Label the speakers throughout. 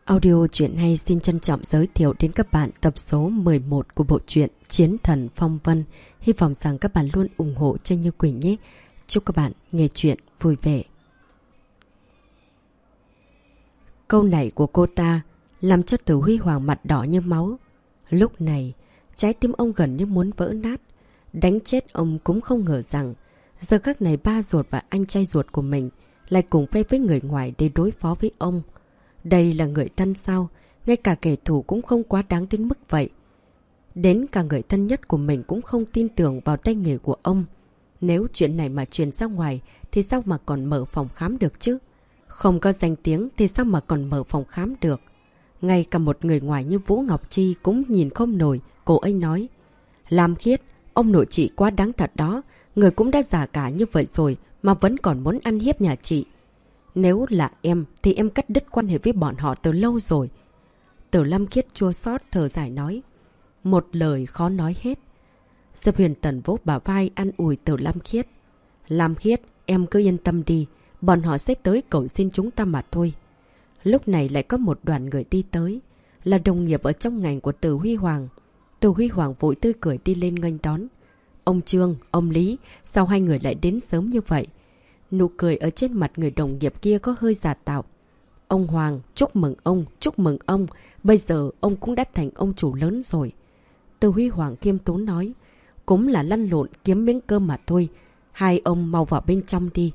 Speaker 1: Audio truyện hay xin trân trọng giới thiệu đến các bạn tập số 11 của bộ truyện Chiến Thần Phong Vân. Hy vọng rằng các bạn luôn ủng hộ cho Như Quỳnh nhé. Chúc các bạn nghe truyện vui vẻ. Câu này của cô ta làm cho Từ Huy Hoàng mặt đỏ như máu. Lúc này, trái tim ông gần như muốn vỡ nát. Đánh chết ông cũng không ngờ rằng giờ khắc này ba ruột và anh trai ruột của mình lại cùng phe với người ngoài để đối phó với ông. Đây là người thân sao? Ngay cả kẻ thù cũng không quá đáng đến mức vậy. Đến cả người thân nhất của mình cũng không tin tưởng vào tay nghề của ông. Nếu chuyện này mà truyền ra ngoài thì sao mà còn mở phòng khám được chứ? Không có danh tiếng thì sao mà còn mở phòng khám được? Ngay cả một người ngoài như Vũ Ngọc Chi cũng nhìn không nổi. Cô ấy nói: Lam Khiết, ông nội chị quá đáng thật đó. Người cũng đã già cả như vậy rồi mà vẫn còn muốn ăn hiếp nhà chị. Nếu là em thì em cắt đứt quan hệ với bọn họ từ lâu rồi. Từ Lam Khiết chua xót thở dài nói. Một lời khó nói hết. Diệp Huyền Tần vỗ bả vai an ủi Từ Lam Khiết. Lam Khiết, em cứ yên tâm đi. Bọn họ sẽ tới cầu xin chúng ta mà thôi. Lúc này lại có một đoàn người đi tới. Là đồng nghiệp ở trong ngành của Từ Huy Hoàng. Từ Huy Hoàng vội tươi cười đi lên nghênh đón. Ông Trương, ông Lý, sao hai người lại đến sớm như vậy? Nụ cười ở trên mặt người đồng nghiệp kia có hơi giả tạo. Ông Hoàng, chúc mừng ông, chúc mừng ông. Bây giờ ông cũng đã thành ông chủ lớn rồi. Từ Huy Hoàng khiêm tốn nói. Cũng là lăn lộn kiếm miếng cơm mà thôi. Hai ông mau vào bên trong đi.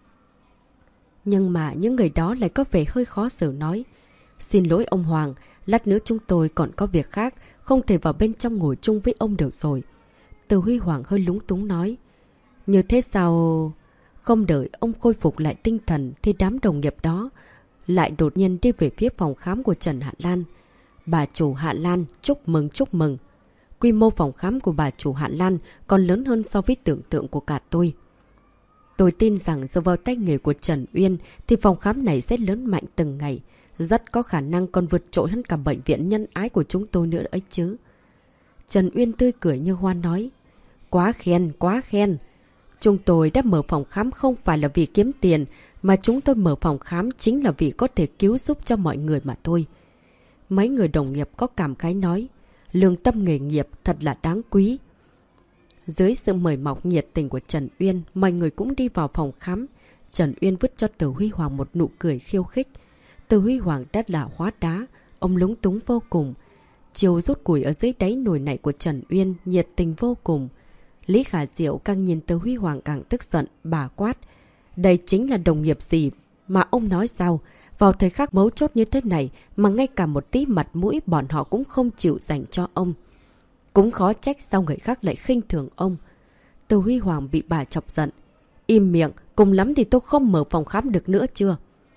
Speaker 1: Nhưng mà những người đó lại có vẻ hơi khó xử nói. Xin lỗi ông Hoàng, lát nữa chúng tôi còn có việc khác, không thể vào bên trong ngồi chung với ông được rồi. Từ Huy Hoàng hơi lúng túng nói. Như thế sao... Không đợi ông khôi phục lại tinh thần thì đám đồng nghiệp đó lại đột nhiên đi về phía phòng khám của Trần Hạ Lan. Bà chủ Hạ Lan, chúc mừng chúc mừng. Quy mô phòng khám của bà chủ Hạ Lan còn lớn hơn so với tưởng tượng của cả tôi. Tôi tin rằng dựa vào tay nghề của Trần Uyên thì phòng khám này sẽ lớn mạnh từng ngày. Rất có khả năng còn vượt trội hơn cả bệnh viện nhân ái của chúng tôi nữa ấy chứ. Trần Uyên tươi cười như hoa nói. Quá khen, quá khen. Chúng tôi đã mở phòng khám không phải là vì kiếm tiền, mà chúng tôi mở phòng khám chính là vì có thể cứu giúp cho mọi người mà thôi. Mấy người đồng nghiệp có cảm khái nói, lương tâm nghề nghiệp thật là đáng quý. Dưới sự mời mọc nhiệt tình của Trần Uyên, mọi người cũng đi vào phòng khám. Trần Uyên vứt cho Từ Huy Hoàng một nụ cười khiêu khích. Từ Huy Hoàng đã là hóa đá, ông lúng túng vô cùng. Chiều rút củi ở dưới đáy nồi này của Trần Uyên nhiệt tình vô cùng. Lý Khả Diệu càng nhìn Từ Huy Hoàng càng tức giận, bà quát. Đây chính là đồng nghiệp gì mà ông nói sao? Vào thời khắc mấu chốt như thế này mà ngay cả một tí mặt mũi bọn họ cũng không chịu dành cho ông. Cũng khó trách sao người khác lại khinh thường ông. Từ Huy Hoàng bị bà chọc giận. Im miệng, cùng lắm thì tôi không mở phòng khám được nữa chưa?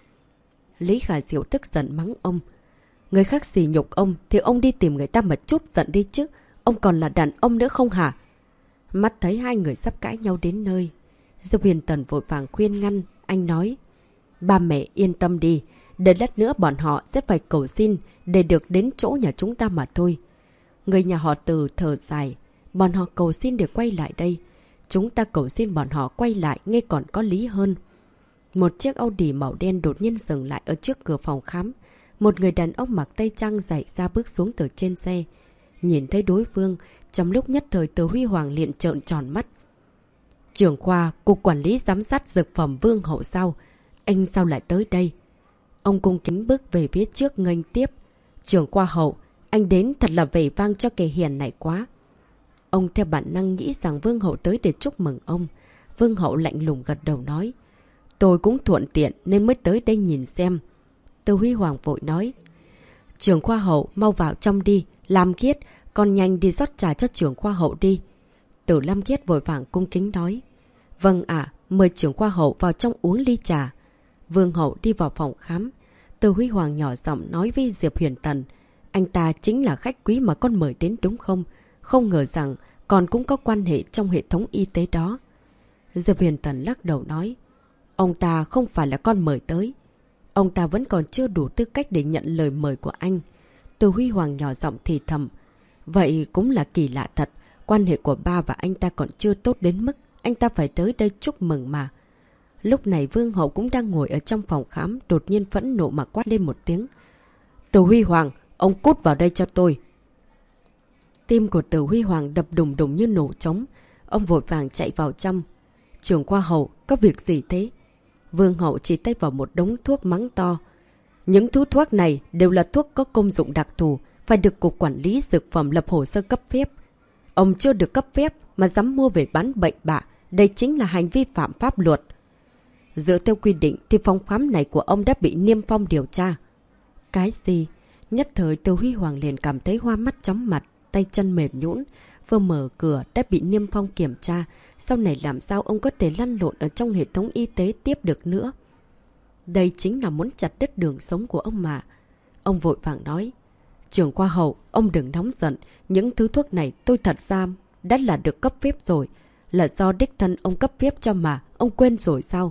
Speaker 1: Lý Khả Diệu tức giận mắng ông. Người khác xỉ nhục ông thì ông đi tìm người ta mà chút giận đi chứ. Ông còn là đàn ông nữa không hả? Mắt thấy hai người sắp cãi nhau đến nơi. Diệp Huyền Tần vội vàng khuyên ngăn. Anh nói. Ba mẹ yên tâm đi. Để lát nữa bọn họ sẽ phải cầu xin để được đến chỗ nhà chúng ta mà thôi. Người nhà họ Từ thở dài. Bọn họ cầu xin để quay lại đây. Chúng ta cầu xin bọn họ quay lại nghe còn có lý hơn. Một chiếc Audi màu đen đột nhiên dừng lại ở trước cửa phòng khám. Một người đàn ông mặc tây trang dày ra bước xuống từ trên xe. Nhìn thấy đối phương, trong lúc nhất thời Từ Huy Hoàng liền trợn tròn mắt. Trưởng khoa, Cục Quản lý Giám sát Dược phẩm Vương Hậu sao? Anh sao lại tới đây? Ông cung kính bước về phía trước nghênh tiếp. Trưởng khoa Hậu, anh đến thật là vẻ vang cho kẻ hiền này quá. Ông theo bản năng nghĩ rằng Vương Hậu tới để chúc mừng ông. Vương Hậu lạnh lùng gật đầu nói. Tôi cũng thuận tiện nên mới tới đây nhìn xem. Từ Huy Hoàng vội nói. Trưởng khoa Hậu mau vào trong đi. Lam Khiết, con nhanh đi rót trà cho trưởng khoa Hậu đi. Từ Lam Khiết vội vàng cung kính nói. Vâng ạ, mời trưởng khoa Hậu vào trong uống ly trà. Vương Hậu đi vào phòng khám. Từ Huy Hoàng nhỏ giọng nói với Diệp Huyền Tần. Anh ta chính là khách quý mà con mời đến đúng không? Không ngờ rằng con cũng có quan hệ trong hệ thống y tế đó. Diệp Huyền Tần lắc đầu nói. Ông ta không phải là con mời tới. Ông ta vẫn còn chưa đủ tư cách để nhận lời mời của anh. Từ Huy Hoàng nhỏ giọng thì thầm. Vậy cũng là kỳ lạ thật. Quan hệ của ba và anh ta còn chưa tốt đến mức anh ta phải tới đây chúc mừng mà. Lúc này Vương Hậu cũng đang ngồi ở trong phòng khám, đột nhiên phẫn nộ mà quát lên một tiếng. Từ Huy Hoàng, ông cút vào đây cho tôi. Tim của Từ Huy Hoàng đập đùng đùng như nổ trống. Ông vội vàng chạy vào trong. Trưởng khoa Hậu, có việc gì thế? Vương Hậu chỉ tay vào một đống thuốc mắng to. Những thứ thuốc này đều là thuốc có công dụng đặc thù, phải được Cục Quản lý Dược phẩm lập hồ sơ cấp phép. Ông chưa được cấp phép mà dám mua về bán bậy bạ, đây chính là hành vi phạm pháp luật. Dựa theo quy định thì phòng khám này của ông đã bị niêm phong điều tra. Cái gì? Nhất thời Từ Huy Hoàng liền cảm thấy hoa mắt chóng mặt, tay chân mềm nhũn, vừa mở cửa đã bị niêm phong kiểm tra. Sau này làm sao ông có thể lăn lộn ở trong hệ thống y tế tiếp được nữa? Đây chính là muốn chặt đứt đường sống của ông mà. Ông vội vàng nói. Trưởng khoa Hậu, ông đừng nóng giận. Những thứ thuốc này tôi thật ra đã là được cấp phép rồi. Là do đích thân ông cấp phép cho mà. Ông quên rồi sao?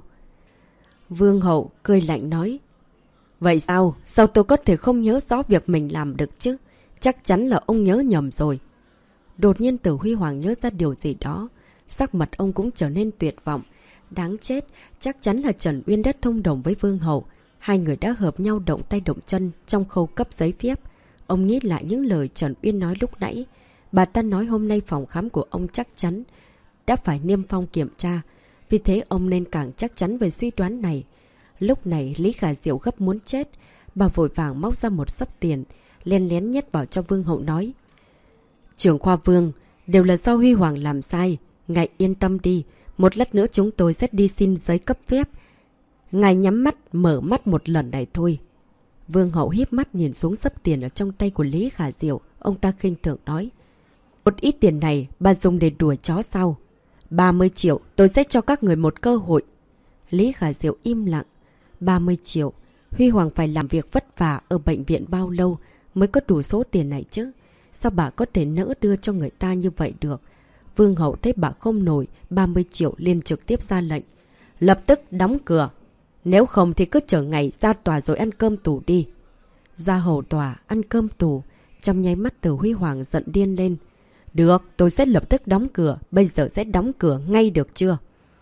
Speaker 1: Vương Hậu cười lạnh nói. Vậy sao? Sao tôi có thể không nhớ rõ việc mình làm được chứ? Chắc chắn là ông nhớ nhầm rồi. Đột nhiên Từ Huy Hoàng nhớ ra điều gì đó. Sắc mặt ông cũng trở nên tuyệt vọng. Đáng chết, chắc chắn là Trần Uyên đã thông đồng với Vương Hậu. Hai người đã hợp nhau động tay động chân trong khâu cấp giấy phép. Ông nghĩ lại những lời Trần Uyên nói lúc nãy. Bà ta nói hôm nay phòng khám của ông chắc chắn đã phải niêm phong kiểm tra. Vì thế ông nên càng chắc chắn về suy đoán này. Lúc này Lý Khả Diệu gấp muốn chết. Bà vội vàng móc ra một xấp tiền, len lén nhét vào cho Vương Hậu nói. Trưởng khoa Vương, đều là do Huy Hoàng làm sai. Ngài yên tâm đi, một lát nữa chúng tôi sẽ đi xin giấy cấp phép. Ngài nhắm mắt, mở mắt một lần này thôi. Vương Hậu híp mắt nhìn xuống xấp tiền ở trong tay của Lý Khả Diệu. Ông ta khinh thường nói. Một ít tiền này bà dùng để đuổi chó sao? 30 triệu, tôi sẽ cho các người một cơ hội. Lý Khả Diệu im lặng. 30 triệu. Huy Hoàng phải làm việc vất vả ở bệnh viện bao lâu mới có đủ số tiền này chứ? Sao bà có thể nỡ đưa cho người ta như vậy được? Vương Hậu thấy bà không nổi 30 triệu liền trực tiếp ra lệnh. Lập tức đóng cửa. Nếu không thì cứ chờ ngày ra tòa rồi ăn cơm tù đi. Ra hầu tòa, ăn cơm tù. Trong nháy mắt Từ Huy Hoàng giận điên lên. Được, tôi sẽ lập tức đóng cửa. Bây giờ sẽ đóng cửa ngay được chưa?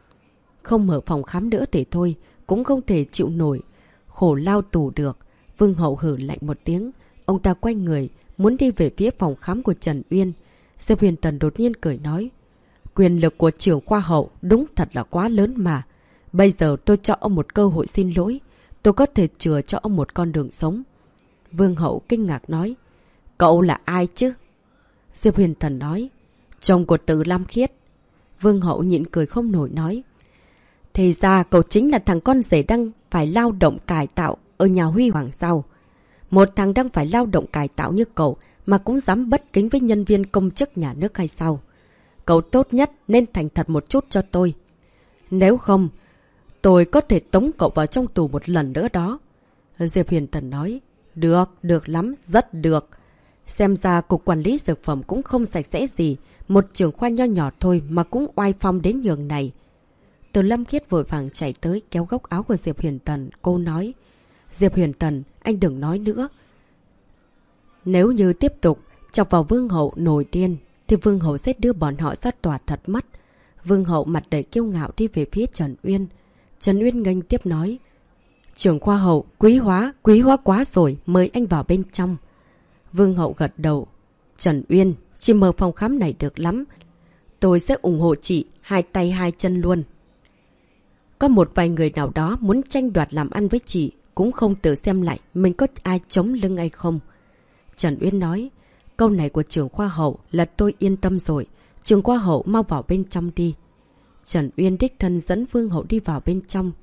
Speaker 1: Không mở phòng khám nữa thì thôi. Cũng không thể chịu nổi khổ lao tù được. Vương Hậu hử lạnh một tiếng. Ông ta quay người, muốn đi về phía phòng khám của Trần Uyên. Diệp Huyền Tần đột nhiên cười nói. Quyền lực của trưởng khoa Hậu đúng thật là quá lớn mà. Bây giờ tôi cho ông một cơ hội xin lỗi. Tôi có thể chừa cho ông một con đường sống. Vương Hậu kinh ngạc nói. Cậu là ai chứ? Diệp Huyền Tần nói. Chồng của Từ Lam Khiết. Vương Hậu nhịn cười không nổi nói. Thì ra cậu chính là thằng con rể đang phải lao động cải tạo ở nhà Huy Hoàng sao? Một thằng đang phải lao động cải tạo như cậu mà cũng dám bất kính với nhân viên công chức nhà nước hay sao? Cậu tốt nhất nên thành thật một chút cho tôi. Nếu không, tôi có thể tống cậu vào trong tù một lần nữa đó. Diệp Huyền Tần nói. Được, được lắm, rất được. Xem ra Cục Quản lý Dược phẩm cũng không sạch sẽ gì. Một trưởng khoa nho nhỏ thôi mà cũng oai phong đến nhường này. Từ Lâm Khiết vội vàng chạy tới kéo góc áo của Diệp Huyền Tần. Cô nói. Diệp Huyền Tần, anh đừng nói nữa. Nếu như tiếp tục chọc vào Vương Hậu nổi điên thì Vương Hậu sẽ đưa bọn họ ra tòa thật mất. Vương Hậu mặt đầy kiêu ngạo đi về phía Trần Uyên. Trần Uyên nghênh tiếp nói. Trưởng khoa Hậu, quý hóa quá rồi, mời anh vào bên trong. Vương Hậu gật đầu. Trần Uyên, chị mở phòng khám này được lắm. Tôi sẽ ủng hộ chị, hai tay hai chân luôn. Có một vài người nào đó muốn tranh đoạt làm ăn với chị, cũng không tự xem lại mình có ai chống lưng hay không. Trần Uyên nói. Câu này của trưởng khoa Hậu là tôi yên tâm rồi. Trưởng khoa Hậu mau vào bên trong đi. Trần Uyên đích thân dẫn Vương Hậu đi vào bên trong.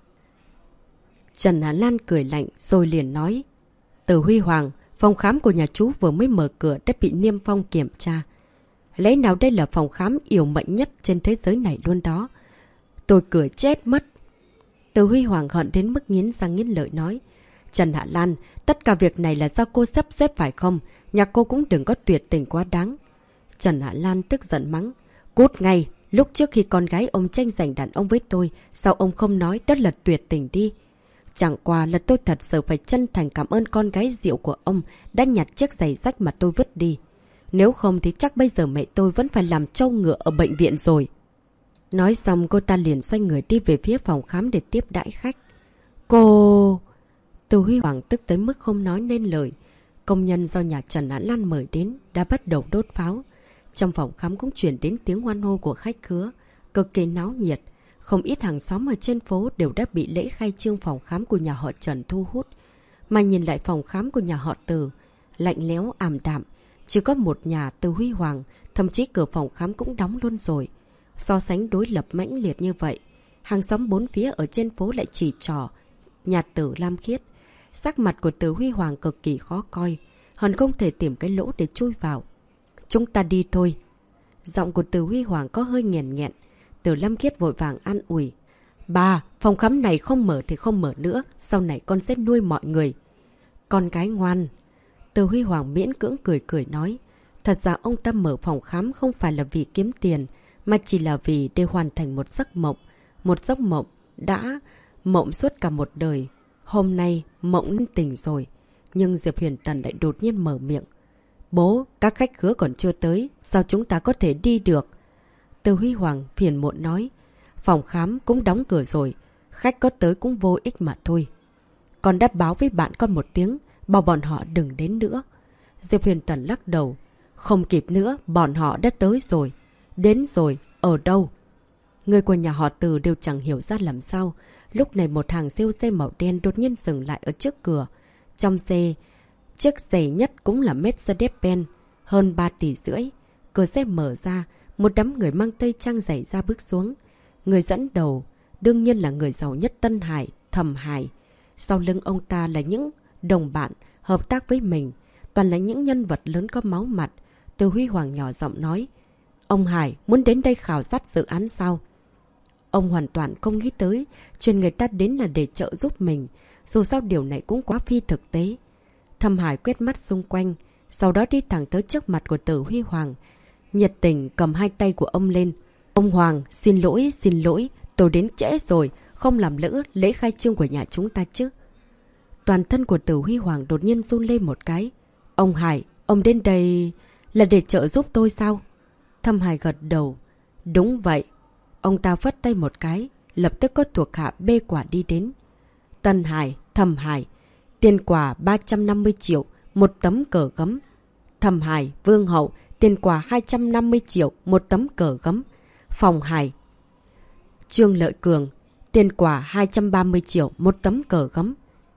Speaker 1: Trần Hà Lan cười lạnh rồi liền nói. Từ Huy Hoàng, phòng khám của nhà chú vừa mới mở cửa đã bị niêm phong kiểm tra. Lẽ nào đây là phòng khám yểu mệnh nhất trên thế giới này luôn đó? Tôi cười chết mất. Từ Huy Hoàng hận đến mức nghiến răng nghiến lợi nói. Trần Hạ Lan, tất cả việc này là do cô sắp xếp phải không? Nhà cô cũng đừng có tuyệt tình quá đáng. Trần Hạ Lan tức giận mắng. Cút ngay, lúc trước khi con gái ông tranh giành đàn ông với tôi, sao ông không nói đó là tuyệt tình đi? Chẳng qua là tôi thật sự phải chân thành cảm ơn con gái rượu của ông đã nhặt chiếc giày rách mà tôi vứt đi. Nếu không thì chắc bây giờ mẹ tôi vẫn phải làm trâu ngựa ở bệnh viện rồi. Nói xong cô ta liền xoay người đi về phía phòng khám để tiếp đãi khách. Từ Huy Hoàng tức tới mức không nói nên lời. Công nhân do nhà Trần Á Lan mời đến đã bắt đầu đốt pháo. Trong phòng khám cũng chuyển đến tiếng hoan hô của khách khứa, cực kỳ náo nhiệt. Không ít hàng xóm ở trên phố đều đã bị lễ khai trương phòng khám của nhà họ Trần thu hút. Mà nhìn lại phòng khám của nhà họ Từ, lạnh lẽo ảm đạm. Chỉ có một nhà Từ Huy Hoàng, thậm chí cửa phòng khám cũng đóng luôn rồi. So sánh đối lập mãnh liệt như vậy, hàng xóm bốn phía ở trên phố lại chỉ trỏ nhà Từ Lam Khiết. Sắc mặt của Từ Huy Hoàng cực kỳ khó coi, hận không thể tìm cái lỗ để chui vào. Chúng ta đi thôi. Giọng của Từ Huy Hoàng có hơi nghẹn nghẹn. Từ Lam Khiết vội vàng an ủi. Bà, phòng khám này không mở thì không mở nữa, sau này con sẽ nuôi mọi người. Con gái ngoan. Từ Huy Hoàng miễn cưỡng cười cười nói. Thật ra ông ta mở phòng khám không phải là vì kiếm tiền, mà chỉ là vì để hoàn thành một giấc mộng. Một giấc mộng đã mộng suốt cả một đời. Hôm nay mộng tỉnh rồi. Nhưng Diệp Huyền Tần lại đột nhiên mở miệng. Bố, các khách khứa còn chưa tới, sao chúng ta có thể đi được? Từ Huy Hoàng phiền muộn nói. Phòng khám cũng đóng cửa rồi, khách có tới cũng vô ích mà thôi. Con đã báo với bạn con một tiếng, bảo bọn họ đừng đến nữa. Diệp Huyền Tần lắc đầu. Không kịp nữa, bọn họ đã tới rồi. Đến rồi, ở đâu? Người của nhà họ Từ đều chẳng hiểu ra làm sao. Lúc này một hàng siêu xe màu đen đột nhiên dừng lại ở trước cửa. Trong xe, chiếc giày nhất cũng là Mercedes-Benz, hơn 3 tỷ rưỡi. Cửa xe mở ra, một đám người mang tây trang giày ra bước xuống. Người dẫn đầu, đương nhiên là người giàu nhất Tân Hải, Thẩm Hải. Sau lưng ông ta là những đồng bạn hợp tác với mình, toàn là những nhân vật lớn có máu mặt. Từ Huy Hoàng nhỏ giọng nói. Ông Hải muốn đến đây khảo sát dự án sao? Ông hoàn toàn không nghĩ tới chuyện người ta đến là để trợ giúp mình. Dù sao điều này cũng quá phi thực tế. Thẩm Hải quét mắt xung quanh, sau đó đi thẳng tới trước mặt của Từ Huy Hoàng. Nhiệt tình cầm hai tay của ông lên. Ông Hoàng, xin lỗi, tôi đến trễ rồi, không làm lỡ lễ khai trương của nhà chúng ta chứ. Toàn thân của Từ Huy Hoàng đột nhiên run lên một cái. Ông Hải, ông đến đây là để trợ giúp tôi sao? Thẩm Hải gật đầu. Đúng vậy. Ông ta phất tay một cái, lập tức có thuộc hạ bê quả đi đến. Tân Hải, Thẩm Hải, tiền quà 350 triệu, một tấm cờ gấm. Thẩm Hải, Vương Hậu, tiền quà 250 triệu, một tấm cờ gấm. Phòng Hải, Trương Lợi Cường, tiền quà 230 triệu, một tấm cờ gấm.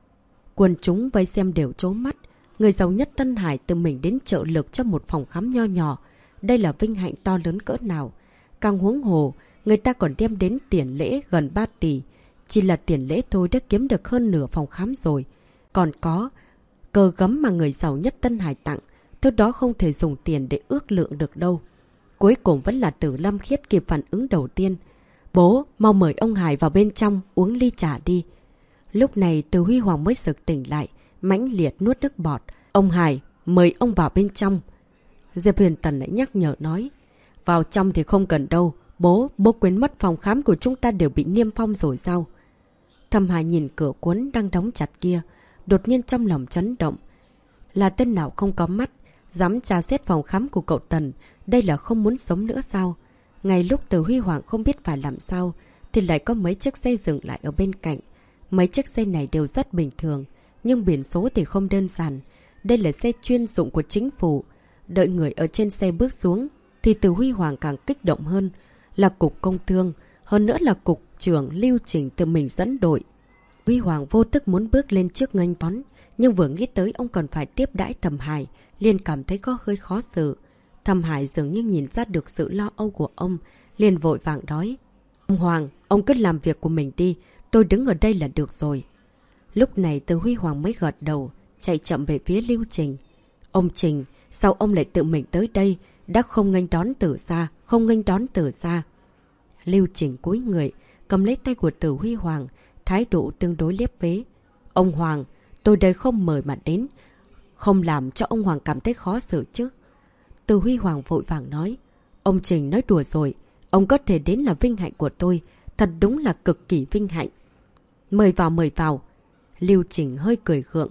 Speaker 1: Quần chúng vây xem đều trố mắt. Người giàu nhất Tân Hải tự mình đến trợ lực cho một phòng khám nho nhỏ. Đây là vinh hạnh to lớn cỡ nào. Càng huống hồ, người ta còn đem đến tiền lễ gần 3 tỷ. Chỉ là tiền lễ thôi đã kiếm được hơn nửa phòng khám rồi. Còn có cờ gấm mà người giàu nhất Tân Hải tặng. Thứ đó không thể dùng tiền để ước lượng được đâu. Cuối cùng vẫn là Từ Lam Khiết kịp phản ứng đầu tiên. Bố, mau mời ông Hải vào bên trong uống ly trà đi. Lúc này Từ Huy Hoàng mới sực tỉnh lại, mãnh liệt nuốt nước bọt. Ông Hải, mời ông vào bên trong. Diệp Huyền Tần lại nhắc nhở nói. Vào trong thì không cần đâu. Bố quên mất phòng khám của chúng ta đều bị niêm phong rồi sao? Thẩm Hải nhìn cửa cuốn đang đóng chặt kia, đột nhiên trong lòng chấn động. Là tên nào không có mắt, dám tra xét phòng khám của cậu Tần, đây là không muốn sống nữa sao? Ngay lúc Từ Huy Hoàng không biết phải làm sao, thì lại có mấy chiếc xe dừng lại ở bên cạnh. Mấy chiếc xe này đều rất bình thường, nhưng biển số thì không đơn giản. Đây là xe chuyên dụng của chính phủ. Đợi người ở trên xe bước xuống, thì Từ Huy Hoàng càng kích động hơn. Là cục công thương, hơn nữa là cục trưởng Lưu Trình tự mình dẫn đội. Huy Hoàng vô thức muốn bước lên trước nghênh đón, nhưng vừa nghĩ tới ông còn phải tiếp đãi Thẩm Hải, liền cảm thấy có hơi khó xử. Thẩm Hải dường như nhìn ra được sự lo âu của ông, liền vội vàng nói. Ông Hoàng, ông cứ làm việc của mình đi, tôi đứng ở đây là được rồi. Lúc này Từ Huy Hoàng mới gật đầu, chạy chậm về phía Lưu Trình. Ông Trình, sao ông lại tự mình tới đây, đã không nghênh đón từ xa, không nghênh đón từ xa. Lưu Trình cúi người, cầm lấy tay của Từ Huy Hoàng, thái độ tương đối liếp vế. Ông Hoàng, tôi đây không mời mà đến, không làm cho ông Hoàng cảm thấy khó xử chứ. Từ Huy Hoàng vội vàng nói. Ông Trình nói đùa rồi, ông có thể đến là vinh hạnh của tôi, thật đúng là cực kỳ vinh hạnh. Mời vào, mời vào. Lưu Trình hơi cười gượng.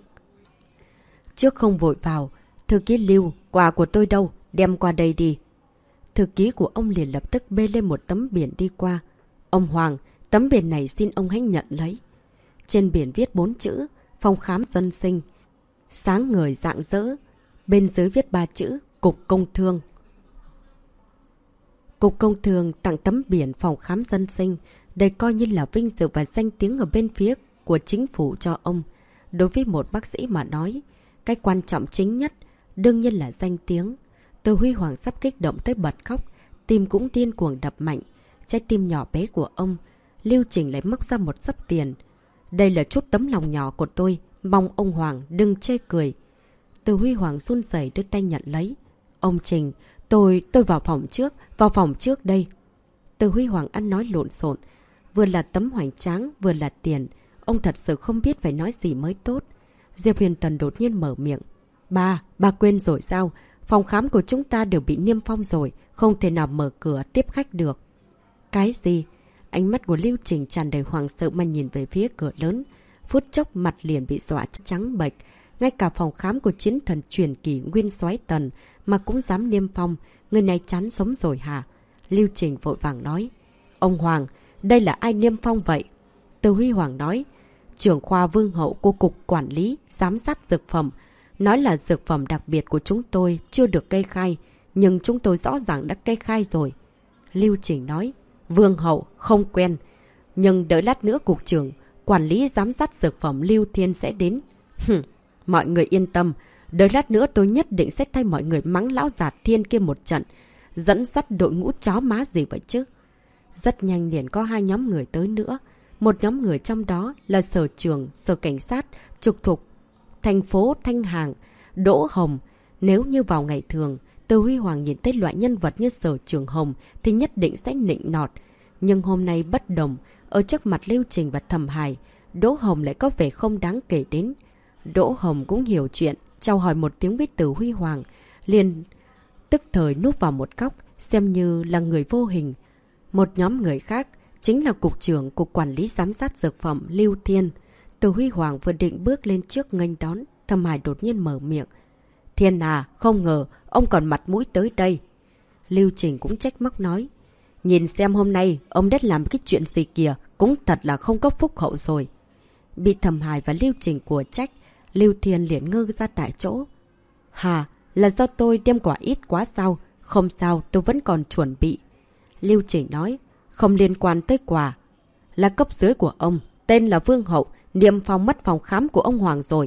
Speaker 1: Trước không vội vào, thư ký Lưu, quà của tôi đâu, đem qua đây đi. Thư ký của ông liền lập tức bê lên một tấm biển đi qua. Ông Hoàng, tấm biển này xin ông hãy nhận lấy. Trên biển viết 4 chữ, phòng khám dân sinh. Sáng ngời rạng rỡ, bên dưới viết 3 chữ Cục Công Thương. Cục Công Thương tặng tấm biển phòng khám dân sinh, đây coi như là vinh dự và danh tiếng ở bên phía của chính phủ cho ông. Đối với một bác sĩ mà nói, cái quan trọng chính nhất đương nhiên là danh tiếng. Từ Huy Hoàng sắp kích động tới bật khóc, tim cũng điên cuồng đập mạnh. Trái tim nhỏ bé của ông, Lưu Trình lại móc ra một xấp tiền. Đây là chút tấm lòng nhỏ của tôi, mong ông Hoàng đừng chê cười. Từ Huy Hoàng run rẩy đưa tay nhận lấy. Ông Trình, tôi vào phòng trước đây. Từ Huy Hoàng ăn nói lộn xộn, vừa là tấm hoành tráng, vừa là tiền. Ông thật sự không biết phải nói gì mới tốt. Diệp Huyền Tần đột nhiên mở miệng. Bà quên rồi sao? Phòng khám của chúng ta đều bị niêm phong rồi, không thể nào mở cửa tiếp khách được. Cái gì? Ánh mắt của Lưu Trình tràn đầy hoảng sợ mà nhìn về phía cửa lớn. Phút chốc mặt liền bị dọa trắng bệch. Ngay cả phòng khám của chiến thần truyền kỳ Nguyên Soái Tần mà cũng dám niêm phong. Người này chán sống rồi hả? Lưu Trình vội vàng nói. Ông Hoàng, đây là ai niêm phong vậy? Từ Huy Hoàng nói. Trưởng khoa Vương Hậu của Cục Quản lý, Giám sát Dược Phẩm. Nói là dược phẩm đặc biệt của chúng tôi chưa được kê khai, nhưng chúng tôi rõ ràng đã kê khai rồi. Lưu Trình nói. Vương Hậu, không quen. Nhưng đợi lát nữa Cục trưởng, Quản lý Giám sát Dược Phẩm Lưu Thiên sẽ đến. Mọi người yên tâm, đợi lát nữa tôi nhất định sẽ thay mọi người mắng lão già Thiên kia một trận. Dẫn dắt đội ngũ chó má gì vậy chứ? Rất nhanh liền có 2 nhóm người tới nữa. Một nhóm người trong đó là Sở Trưởng, Sở Cảnh sát, trực thuộc thành phố Thanh Hàng, Đỗ Hồng. Nếu như vào ngày thường, Từ Huy Hoàng nhìn thấy loại nhân vật như Sở Trưởng Hồng thì nhất định sẽ nịnh nọt. Nhưng hôm nay bất đồng, ở trước mặt Lưu Trình và Thẩm Hải, Đỗ Hồng lại có vẻ không đáng kể đến. Đỗ Hồng cũng hiểu chuyện, chào hỏi một tiếng với Từ Huy Hoàng, liền tức thời núp vào một góc, xem như là người vô hình. Một nhóm người khác chính là Cục trưởng Cục Quản lý Giám sát Dược Phẩm Lưu Thiên. Từ Huy Hoàng vừa định bước lên trước nghênh đón, Thẩm Hải đột nhiên mở miệng. Thiên à, không ngờ, ông còn mặt mũi tới đây. Lưu Trình cũng trách móc nói. Nhìn xem hôm nay, ông đã làm cái chuyện gì kìa, cũng thật là không có phúc hậu rồi. Bị Thẩm Hải và Lưu Trình của trách, Lưu Thiên liền ngơ ra tại chỗ. Hà, là do tôi đem quả ít quá sao? Không sao, tôi vẫn còn chuẩn bị. Lưu Trình nói, không liên quan tới quà. Là cấp dưới của ông, tên là Vương Hậu, niêm phong mất phòng khám của ông Hoàng rồi.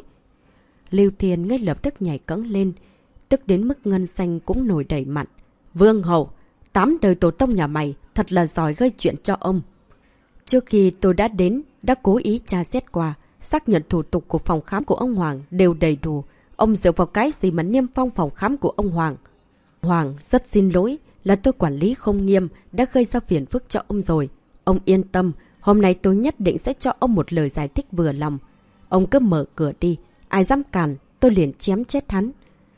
Speaker 1: Lưu Thiên ngay lập tức nhảy cẫng lên, tức đến mức ngân xanh cũng nổi đầy mặt. Vương Hậu, 8 đời tổ tông nhà mày, thật là giỏi gây chuyện cho ông. Trước khi tôi đã đến, đã cố ý tra xét qua, xác nhận thủ tục của phòng khám của ông Hoàng đều đầy đủ. Ông dựa vào cái gì mà niêm phong phòng khám của ông Hoàng? Hoàng, rất xin lỗi, là tôi quản lý không nghiêm, đã gây ra phiền phức cho ông rồi. Ông yên tâm, hôm nay tôi nhất định sẽ cho ông một lời giải thích vừa lòng. Ông cứ mở cửa đi, ai dám cản, tôi liền chém chết hắn.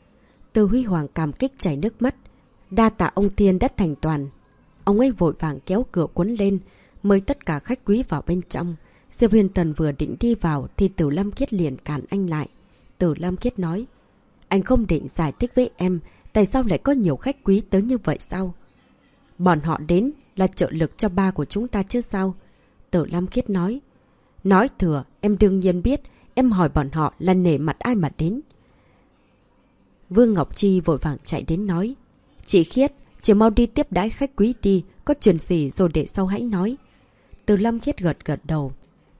Speaker 1: Từ Huy Hoàng cảm kích chảy nước mắt. Đa tạ ông Thiên đã thành toàn. Ông ấy vội vàng kéo cửa cuốn lên, mời tất cả khách quý vào bên trong. Diệp Huyền Tần vừa định đi vào thì Tử Lâm Khiết liền cản anh lại. Tử Lâm Khiết nói, anh không định giải thích với em tại sao lại có nhiều khách quý tới như vậy sao? Bọn họ đến là trợ lực cho ba của chúng ta chứ sao? Tử Lâm Khiết nói. Nói thừa, em đương nhiên biết, em hỏi bọn họ là nể mặt ai mà đến. Vương Ngọc Chi vội vàng chạy đến nói. Chị Khiết, chị mau đi tiếp đãi khách quý đi, có chuyện gì rồi để sau hãy nói. Tử Lâm Khiết gật gật đầu.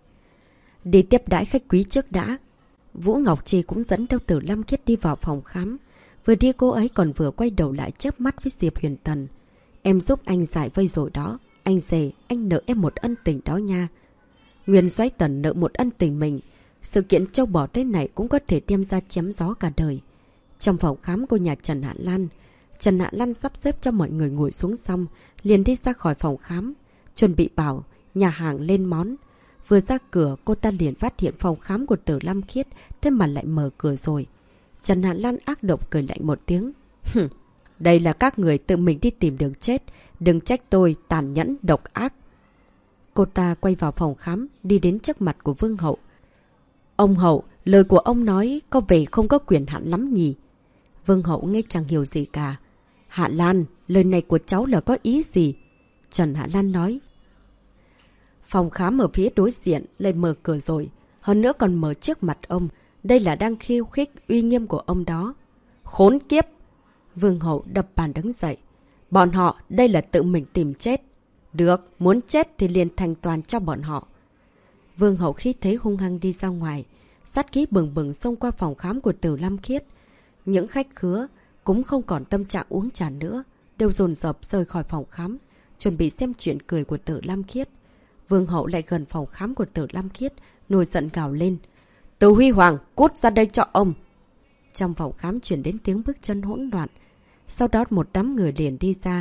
Speaker 1: Đi tiếp đãi khách quý trước đã. Vũ Ngọc Chi cũng dẫn theo Tử Lâm Khiết đi vào phòng khám. Vừa đi cô ấy còn vừa quay đầu lại chớp mắt với Diệp Huyền Tần. Em giúp anh giải vây rồi đó. Anh dè, anh nợ em một ân tình đó nha. Nguyên Soái Tần nợ một ân tình mình. Sự kiện châu bò thế này cũng có thể đem ra chém gió cả đời. Trong phòng khám của nhà Trần Hạ Lan, Trần Hạ Lan sắp xếp cho mọi người ngồi xuống xong, liền đi ra khỏi phòng khám, chuẩn bị bảo nhà hàng lên món. Vừa ra cửa, cô ta liền phát hiện phòng khám của Tử Lâm Khiết, thế mà lại mở cửa rồi. Trần Hạ Lan ác độc cười lạnh một tiếng. Đây là các người tự mình đi tìm đường chết, đừng trách tôi tàn nhẫn, độc ác. Cô ta quay vào phòng khám, đi đến trước mặt của Vương Hậu. Ông Hậu, lời của ông nói có vẻ không có quyền hạn lắm nhỉ? Vương Hậu nghe chẳng hiểu gì cả. Hạ Lan, lời này của cháu là có ý gì? Trần Hạ Lan nói. Phòng khám ở phía đối diện lại mở cửa rồi. Hơn nữa còn mở trước mặt ông. Đây là đang khiêu khích uy nghiêm của ông đó. Khốn kiếp! Vương Hậu đập bàn đứng dậy. Bọn họ đây là tự mình tìm chết. Được, muốn chết thì liền thành toàn cho bọn họ. Vương Hậu khí thế hung hăng đi ra ngoài. Sát khí bừng bừng xông qua phòng khám của Từ Lam Khiết. Những khách khứa cũng không còn tâm trạng uống trà nữa. Đều dồn dập rời khỏi phòng khám. Chuẩn bị xem chuyện cười của Từ Lam Khiết. Vương Hậu lại gần phòng khám của Từ Lam Khiết. Nổi giận gào lên. Từ Huy Hoàng, cút ra đây cho ông! Trong phòng khám chuyển đến tiếng bước chân hỗn loạn. Sau đó một đám người liền đi ra.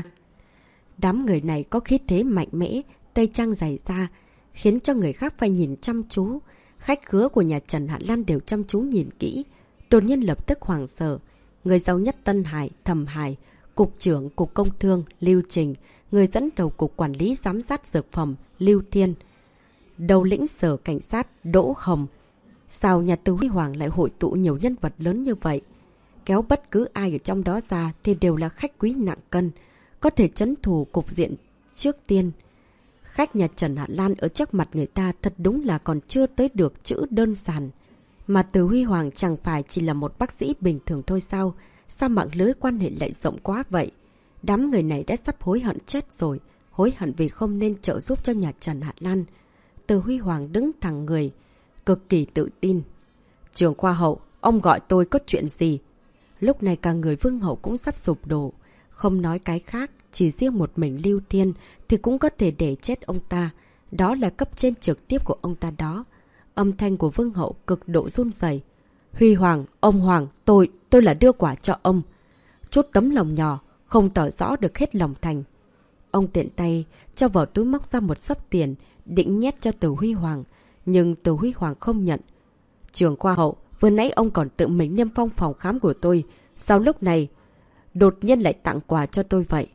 Speaker 1: Đám người này có khí thế mạnh mẽ, tây trang dày da, khiến cho người khác phải nhìn chăm chú. Khách khứa của nhà Trần Hạ Lan đều chăm chú nhìn kỹ. Đột nhiên lập tức hoảng sợ. Người giàu nhất Tân Hải, Thẩm Hải, Cục trưởng Cục Công Thương, Lưu Trình, người dẫn đầu Cục Quản lý Giám sát Dược Phẩm, Lưu Thiên, đầu lĩnh sở cảnh sát, Đỗ Hồng. Sao nhà Từ Huy Hoàng lại hội tụ nhiều nhân vật lớn như vậy? Kéo bất cứ ai ở trong đó ra thì đều là khách quý nặng cân, có thể trấn thủ cục diện trước tiên. Khách nhà Trần Hạ Lan ở trước mặt người ta thật đúng là còn chưa tới được chữ đơn giản. Mà Từ Huy Hoàng chẳng phải chỉ là một bác sĩ bình thường thôi sao? Sao mạng lưới quan hệ lại rộng quá vậy? Đám người này đã sắp hối hận chết rồi. Hối hận vì không nên trợ giúp cho nhà Trần Hạ Lan. Từ Huy Hoàng đứng thẳng người, cực kỳ tự tin. Trưởng khoa hậu, ông gọi tôi có chuyện gì? Lúc này cả người Vương Hậu cũng sắp sụp đổ. Không nói cái khác, chỉ riêng một mình Lưu Thiên thì cũng có thể để chết ông ta. Đó là cấp trên trực tiếp của ông ta đó. Âm thanh của Vương Hậu cực độ run rẩy. Huy Hoàng, ông Hoàng, tôi là đưa quả cho ông. Chút tấm lòng nhỏ, không tỏ rõ được hết lòng thành. Ông tiện tay cho vào túi móc ra một xấp tiền, định nhét cho Từ Huy Hoàng. Nhưng Từ Huy Hoàng không nhận. Trưởng khoa hậu, vừa nãy ông còn tự mình niêm phong phòng khám của tôi. Sao lúc này đột nhiên lại tặng quà cho tôi vậy?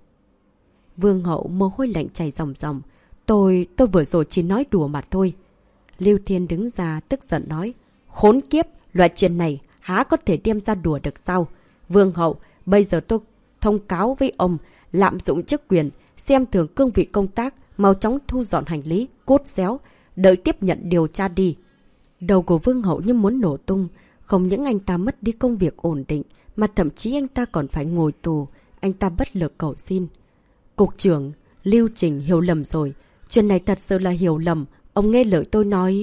Speaker 1: Vương Hậu mồ hôi lạnh chảy ròng ròng. Tôi vừa rồi chỉ nói đùa mà thôi. Lưu Thiên đứng ra tức giận nói. Khốn kiếp, loại chuyện này há có thể đem ra đùa được sao? Vương Hậu, bây giờ tôi thông cáo với ông lạm dụng chức quyền, xem thường cương vị công tác, mau chóng thu dọn hành lý, cốt xéo, đợi tiếp nhận điều tra đi. Đầu của Vương Hậu như muốn nổ tung. Không những anh ta mất đi công việc ổn định, mà thậm chí anh ta còn phải ngồi tù. Anh ta bất lực cầu xin. Cục trưởng, Lưu Trình hiểu lầm rồi. Chuyện này thật sự là hiểu lầm. Ông nghe lời tôi nói...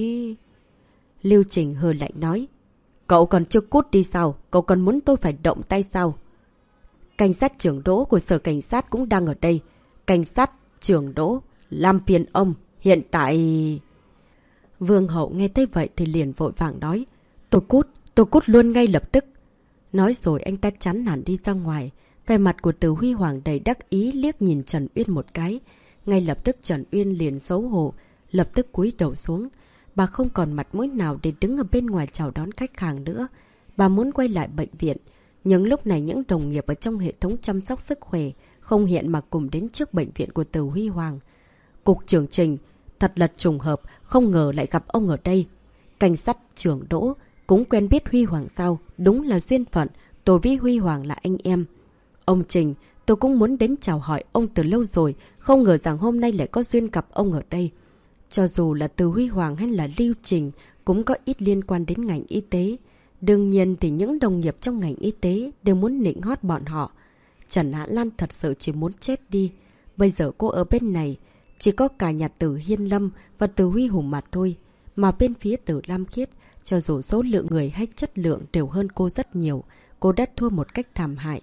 Speaker 1: Lưu Trình hừ lạnh nói. Cậu còn chưa cút đi sao? Cậu còn muốn tôi phải động tay sao? Cảnh sát trưởng Đỗ của sở cảnh sát cũng đang ở đây. Cảnh sát trưởng Đỗ, làm phiền ông. Hiện tại... Vương Hậu nghe thấy vậy thì liền vội vàng nói. Tôi cút luôn ngay lập tức. Nói rồi anh ta chán nản đi ra ngoài. Vẻ mặt của Từ Huy Hoàng đầy đắc ý liếc nhìn Trần Uyên một cái. Ngay lập tức Trần Uyên liền xấu hổ, lập tức cúi đầu xuống. Bà không còn mặt mũi nào để đứng ở bên ngoài chào đón khách hàng nữa. Bà muốn quay lại bệnh viện. Nhưng lúc này những đồng nghiệp ở trong hệ thống chăm sóc sức khỏe không hiện mà cùng đến trước bệnh viện của Từ Huy Hoàng. Cục trưởng Trình, thật là trùng hợp, không ngờ lại gặp ông ở đây. Cảnh sát trưởng Đỗ cũng quen biết Huy Hoàng sao? Đúng là duyên phận, tôi với Huy Hoàng là anh em. Ông Trình, tôi cũng muốn đến chào hỏi ông từ lâu rồi, không ngờ rằng hôm nay lại có duyên gặp ông ở đây. Cho dù là Từ Huy Hoàng hay là Lưu Trình cũng có ít liên quan đến ngành y tế. Đương nhiên thì những đồng nghiệp trong ngành y tế đều muốn nịnh hót bọn họ. Trần Hạ Lan thật sự chỉ muốn chết đi. Bây giờ cô ở bên này, chỉ có cả nhà Từ Hiên Lâm và Từ Huy Hùng mà thôi. Mà bên phía Từ Lam Khiết, cho dù số lượng người hay chất lượng đều hơn cô rất nhiều, cô đã thua một cách thảm hại.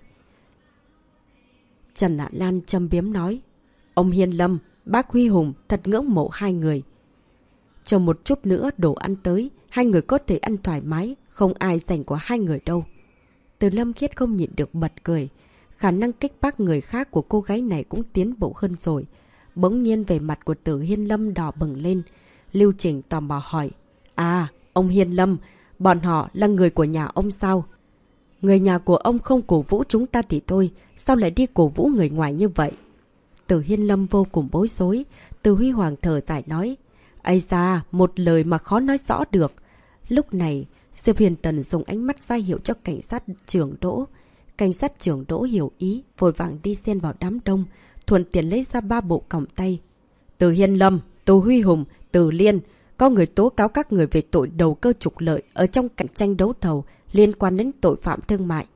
Speaker 1: Trần Hạ Lan châm biếm nói. Ông Hiên Lâm, bác Huy Hùng thật ngưỡng mộ hai người. Chờ một chút nữa đồ ăn tới, hai người có thể ăn thoải mái, không ai giành của hai người đâu. Từ Lâm Khiết không nhịn được bật cười. Khả năng kích bác người khác của cô gái này cũng tiến bộ hơn rồi. Bỗng nhiên về mặt của Từ Hiên Lâm đỏ bừng lên. Lưu Trình tò mò hỏi. À, ông Hiên Lâm, bọn họ là người của nhà ông sao? Người nhà của ông không cổ vũ chúng ta thì thôi, sao lại đi cổ vũ người ngoài như vậy? Từ Hiên Lâm vô cùng bối rối. Từ Huy Hoàng thở dài nói. Ây da, một lời mà khó nói rõ được. Lúc này, Diệp Huyền Tần dùng ánh mắt ra hiệu cho cảnh sát trưởng Đỗ. Cảnh sát trưởng Đỗ hiểu ý, vội vàng đi xen vào đám đông, thuận tiện lấy ra 3 bộ còng tay. Từ Hiên Lâm, Từ Huy Hùng, Từ Liên, có người tố cáo các người về tội đầu cơ trục lợi ở trong cạnh tranh đấu thầu liên quan đến tội phạm thương mại.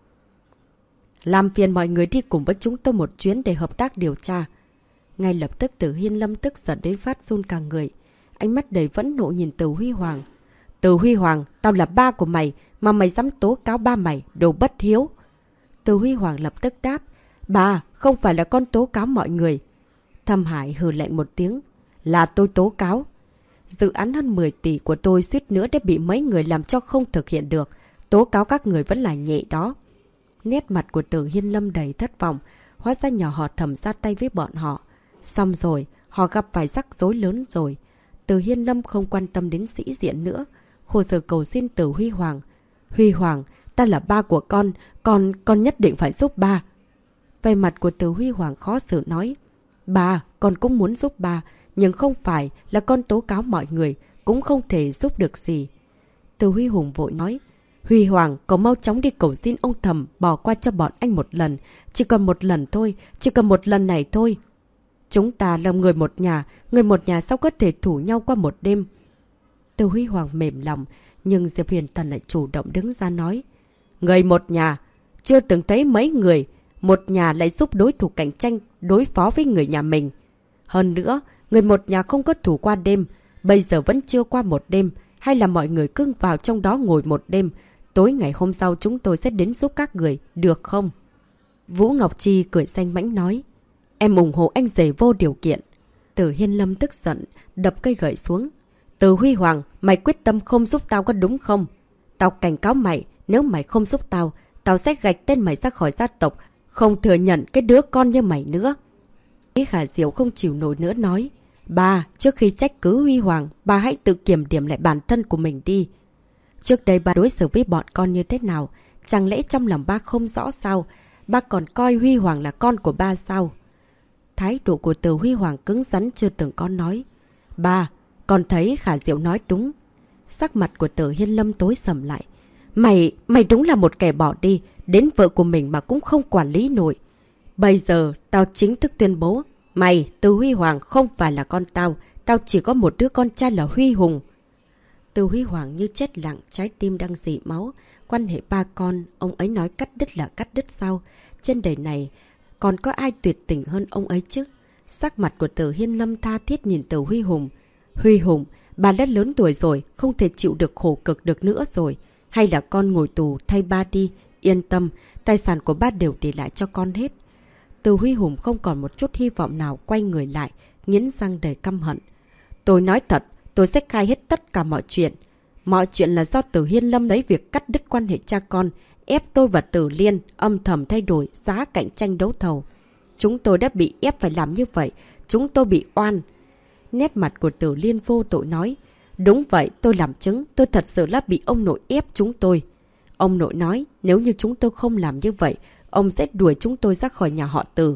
Speaker 1: Làm phiền mọi người đi cùng với chúng tôi một chuyến để hợp tác điều tra. Ngay lập tức Từ Hiên Lâm tức giận đến phát run cả người. Ánh mắt đầy phẫn nộ nhìn Từ Huy Hoàng. Từ Huy Hoàng, tao là ba của mày, mà mày dám tố cáo ba mày, đồ bất hiếu. Từ Huy Hoàng lập tức đáp. Ba, không phải là con tố cáo mọi người. Thâm Hải hừ lạnh một tiếng. Là tôi tố cáo. Dự án hơn 10 tỷ của tôi suýt nữa đã bị mấy người làm cho không thực hiện được. Tố cáo các người vẫn là nhẹ đó. Nét mặt của Từ Hiên Lâm đầy thất vọng. Hóa ra nhỏ họ Thẩm ra tay với bọn họ. Xong rồi, họ gặp phải rắc rối lớn rồi. Từ Hiên Lâm không quan tâm đến sĩ diện nữa. Khổ sở cầu xin Từ Huy Hoàng. Huy Hoàng, ta là ba của con nhất định phải giúp ba. Về mặt của Từ Huy Hoàng khó xử nói. Ba, con cũng muốn giúp ba, nhưng không phải là con tố cáo mọi người, cũng không thể giúp được gì. Từ Huy Hùng vội nói. Huy Hoàng, cậu mau chóng đi cầu xin ông Thẩm bỏ qua cho bọn anh một lần. Chỉ còn một lần thôi, chỉ còn một lần này thôi. Chúng ta là người một nhà sao có thể thủ nhau qua một đêm. Từ Huy Hoàng mềm lòng, nhưng Diệp Huyền Thần lại chủ động đứng ra nói. Người một nhà, chưa từng thấy mấy người, một nhà lại giúp đối thủ cạnh tranh đối phó với người nhà mình. Hơn nữa, người một nhà không có thủ qua đêm, bây giờ vẫn chưa qua một đêm, hay là mọi người cứ vào trong đó ngồi một đêm. Tối ngày hôm sau chúng tôi sẽ đến giúp các người, được không? Vũ Ngọc Chi cười xanh mãnh nói. Em ủng hộ anh rể vô điều kiện. Từ Hiên Lâm tức giận, đập cây gậy xuống. Từ Huy Hoàng, mày quyết tâm không giúp tao có đúng không? Tao cảnh cáo mày, nếu mày không giúp tao, tao sẽ gạch tên mày ra khỏi gia tộc, không thừa nhận cái đứa con như mày nữa. Ý Khả Diệu không chịu nổi nữa nói. Ba, trước khi trách cứ Huy Hoàng, ba hãy tự kiểm điểm lại bản thân của mình đi. Trước đây ba đối xử với bọn con như thế nào? Chẳng lẽ trong lòng ba không rõ sao? Ba còn coi Huy Hoàng là con của ba sao? Thái độ của Từ Huy Hoàng cứng rắn chưa từng có nói. Ba, con thấy Khả Diệu nói đúng. Sắc mặt của Từ Hiên Lâm tối sầm lại. Mày đúng là một kẻ bỏ đi, đến vợ của mình mà cũng không quản lý nổi. Bây giờ, tao chính thức tuyên bố, mày, Từ Huy Hoàng không phải là con tao, tao chỉ có một đứa con trai là Huy Hùng. Từ Huy Hoàng như chết lặng, trái tim đang rỉ máu. Quan hệ ba con, ông ấy nói cắt đứt là cắt đứt sao? Trên đời này, còn có ai tuyệt tình hơn ông ấy chứ? Sắc mặt của Từ Hiên Lâm tha thiết nhìn Từ Huy Hùng. Huy Hùng, bà đã lớn tuổi rồi, không thể chịu được khổ cực được nữa rồi. Hay là con ngồi tù thay ba đi, yên tâm, tài sản của ba đều để lại cho con hết. Từ Huy Hùng không còn một chút hy vọng nào quay người lại, nghiến răng đầy căm hận. Tôi nói thật, tôi sẽ khai hết tất cả mọi chuyện. Mọi chuyện là do Từ Hiên Lâm lấy việc cắt đứt quan hệ cha con, ép tôi và Từ Liên âm thầm thay đổi giá cạnh tranh đấu thầu. Chúng tôi đã bị ép phải làm như vậy, chúng tôi bị oan. Nét mặt của Từ Liên vô tội nói. Đúng vậy, tôi làm chứng, tôi thật sự là bị ông nội ép chúng tôi. Ông nội nói, nếu như chúng tôi không làm như vậy, ông sẽ đuổi chúng tôi ra khỏi nhà họ Từ.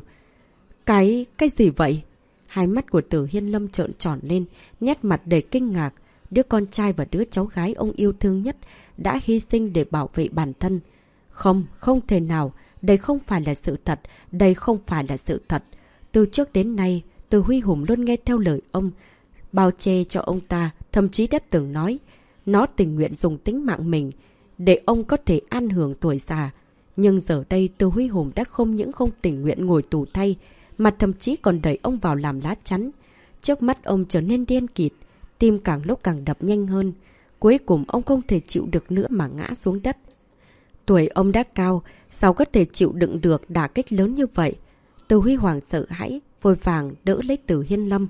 Speaker 1: Cái gì vậy? Hai mắt của Từ Hiên Lâm trợn tròn lên, nét mặt đầy kinh ngạc. Đứa con trai và đứa cháu gái ông yêu thương nhất đã hy sinh để bảo vệ bản thân. Không thể nào. Đây không phải là sự thật. Đây không phải là sự thật. Từ trước đến nay, Từ Huy Hùng luôn nghe theo lời ông, bao che cho ông ta, thậm chí đã từng nói. Nó tình nguyện dùng tính mạng mình để ông có thể an hưởng tuổi già. Nhưng giờ đây Từ Huy Hùng đã không những không tình nguyện ngồi tù thay, mà thậm chí còn đẩy ông vào làm lá chắn. Trước mắt ông trở nên điên kịt, tim càng lúc càng đập nhanh hơn. Cuối cùng ông không thể chịu được nữa mà ngã xuống đất. Tuổi ông đã cao, sao có thể chịu đựng được đả kích lớn như vậy? Từ Huy Hoàng sợ hãi, vội vàng đỡ lấy Từ Hiên Lâm.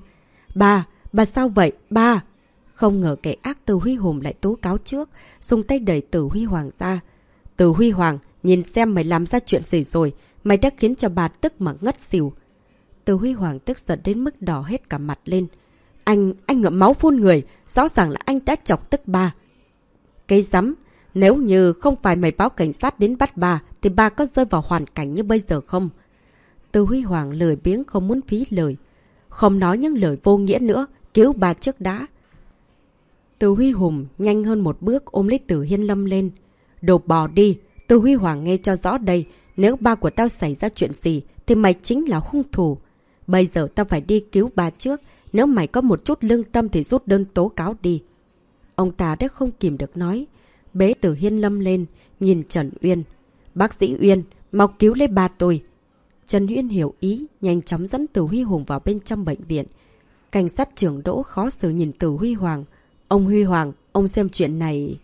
Speaker 1: Bà sao vậy? Ba! Không ngờ kẻ ác Từ Huy Hùng lại tố cáo trước, dùng tay đẩy Từ Huy Hoàng ra. Từ Huy Hoàng, nhìn xem mày làm ra chuyện gì rồi, mày đã khiến cho bà tức mà ngất xỉu. Từ Huy Hoàng tức giận đến mức đỏ hết cả mặt lên. Anh ngậm máu phun người, rõ ràng là anh đã chọc tức ba. Cái rắm, nếu như không phải mày báo cảnh sát đến bắt bà, thì bà có rơi vào hoàn cảnh như bây giờ không? Từ Huy Hoàng lười biếng không muốn phí lời. Không nói những lời vô nghĩa nữa, cứu bà trước đã. Từ Huy Hùng nhanh hơn một bước ôm lấy Từ Hiên Lâm lên. Đồ bỏ đi, Từ Huy Hoàng nghe cho rõ đây, nếu ba của tao xảy ra chuyện gì thì mày chính là hung thủ. Bây giờ tao phải đi cứu bà trước, Nếu mày có một chút lương tâm thì rút đơn tố cáo đi. Ông ta đã không kìm được nói. Bế Từ Hiên Lâm lên, nhìn Trần Uyên. Bác sĩ Uyên, mau cứu lấy ba tôi. Trần Uyên hiểu ý, nhanh chóng dẫn Từ Huy Hùng vào bên trong bệnh viện. Cảnh sát trưởng Đỗ khó xử nhìn Từ Huy Hoàng. Ông Huy Hoàng, ông xem chuyện này...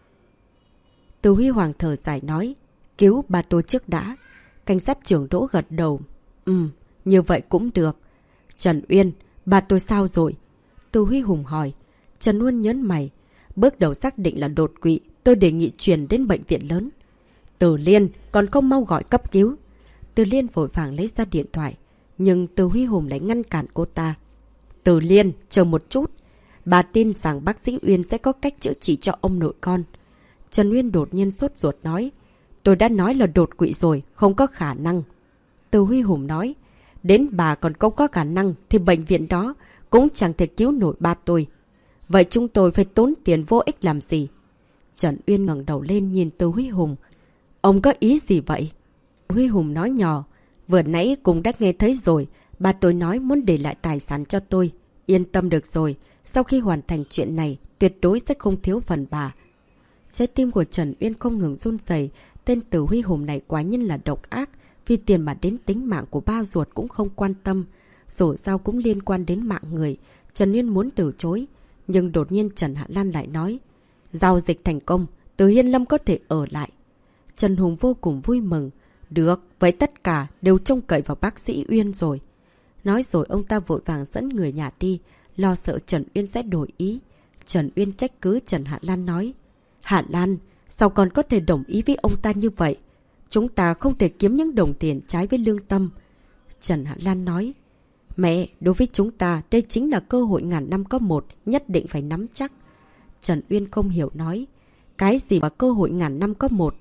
Speaker 1: Từ Huy Hoàng thở dài nói. Cứu ba tôi trước đã. Cảnh sát trưởng Đỗ gật đầu. Như vậy cũng được. Trần Uyên, ba tôi sao rồi? Từ Huy Hùng hỏi. Trần Uyên nhớn mày. Bước đầu xác định là đột quỵ. Tôi đề nghị truyền đến bệnh viện lớn. Từ Liên, còn không mau gọi cấp cứu. Từ Liên vội vàng lấy ra điện thoại. Nhưng Từ Huy Hùng lại ngăn cản cô ta. Từ Liên, chờ một chút. Bà tin rằng bác sĩ Uyên sẽ có cách chữa trị cho ông nội con. Trần Uyên đột nhiên sốt ruột nói. Tôi đã nói là đột quỵ rồi, không có khả năng. Từ Huy Hùng nói. Đến bà còn không có khả năng thì bệnh viện đó cũng chẳng thể cứu nổi ba tôi. Vậy chúng tôi phải tốn tiền vô ích làm gì? Trần Uyên ngẩng đầu lên nhìn Từ Huy Hùng. Ông có ý gì vậy? Từ Huy Hùng nói nhỏ. Vừa nãy cũng đã nghe thấy rồi. Ba tôi nói muốn để lại tài sản cho tôi. Yên tâm được rồi. Sau khi hoàn thành chuyện này, tuyệt đối sẽ không thiếu phần bà. Trái tim của Trần Uyên không ngừng run rẩy. Tên Từ Huy Hùng này quá nhân là độc ác. Vì tiền mà đến tính mạng của ba ruột cũng không quan tâm. Dù sao cũng liên quan đến mạng người. Trần Uyên muốn từ chối. Nhưng đột nhiên Trần Hạ Lan lại nói. Giao dịch thành công, Từ Hiên Lâm có thể ở lại. Trần Hùng vô cùng vui mừng. Được, vậy tất cả đều trông cậy vào bác sĩ Uyên rồi. Nói rồi ông ta vội vàng dẫn người nhà đi. Lo sợ Trần Uyên sẽ đổi ý. Trần Uyên trách cứ Trần Hạ Lan nói. Hạ Lan, sao còn có thể đồng ý với ông ta như vậy? Chúng ta không thể kiếm những đồng tiền trái với lương tâm. Trần Hạ Lan nói. Mẹ, đối với chúng ta, đây chính là cơ hội ngàn năm có một, nhất định phải nắm chắc. Trần Uyên không hiểu nói. Cái gì mà cơ hội ngàn năm có một?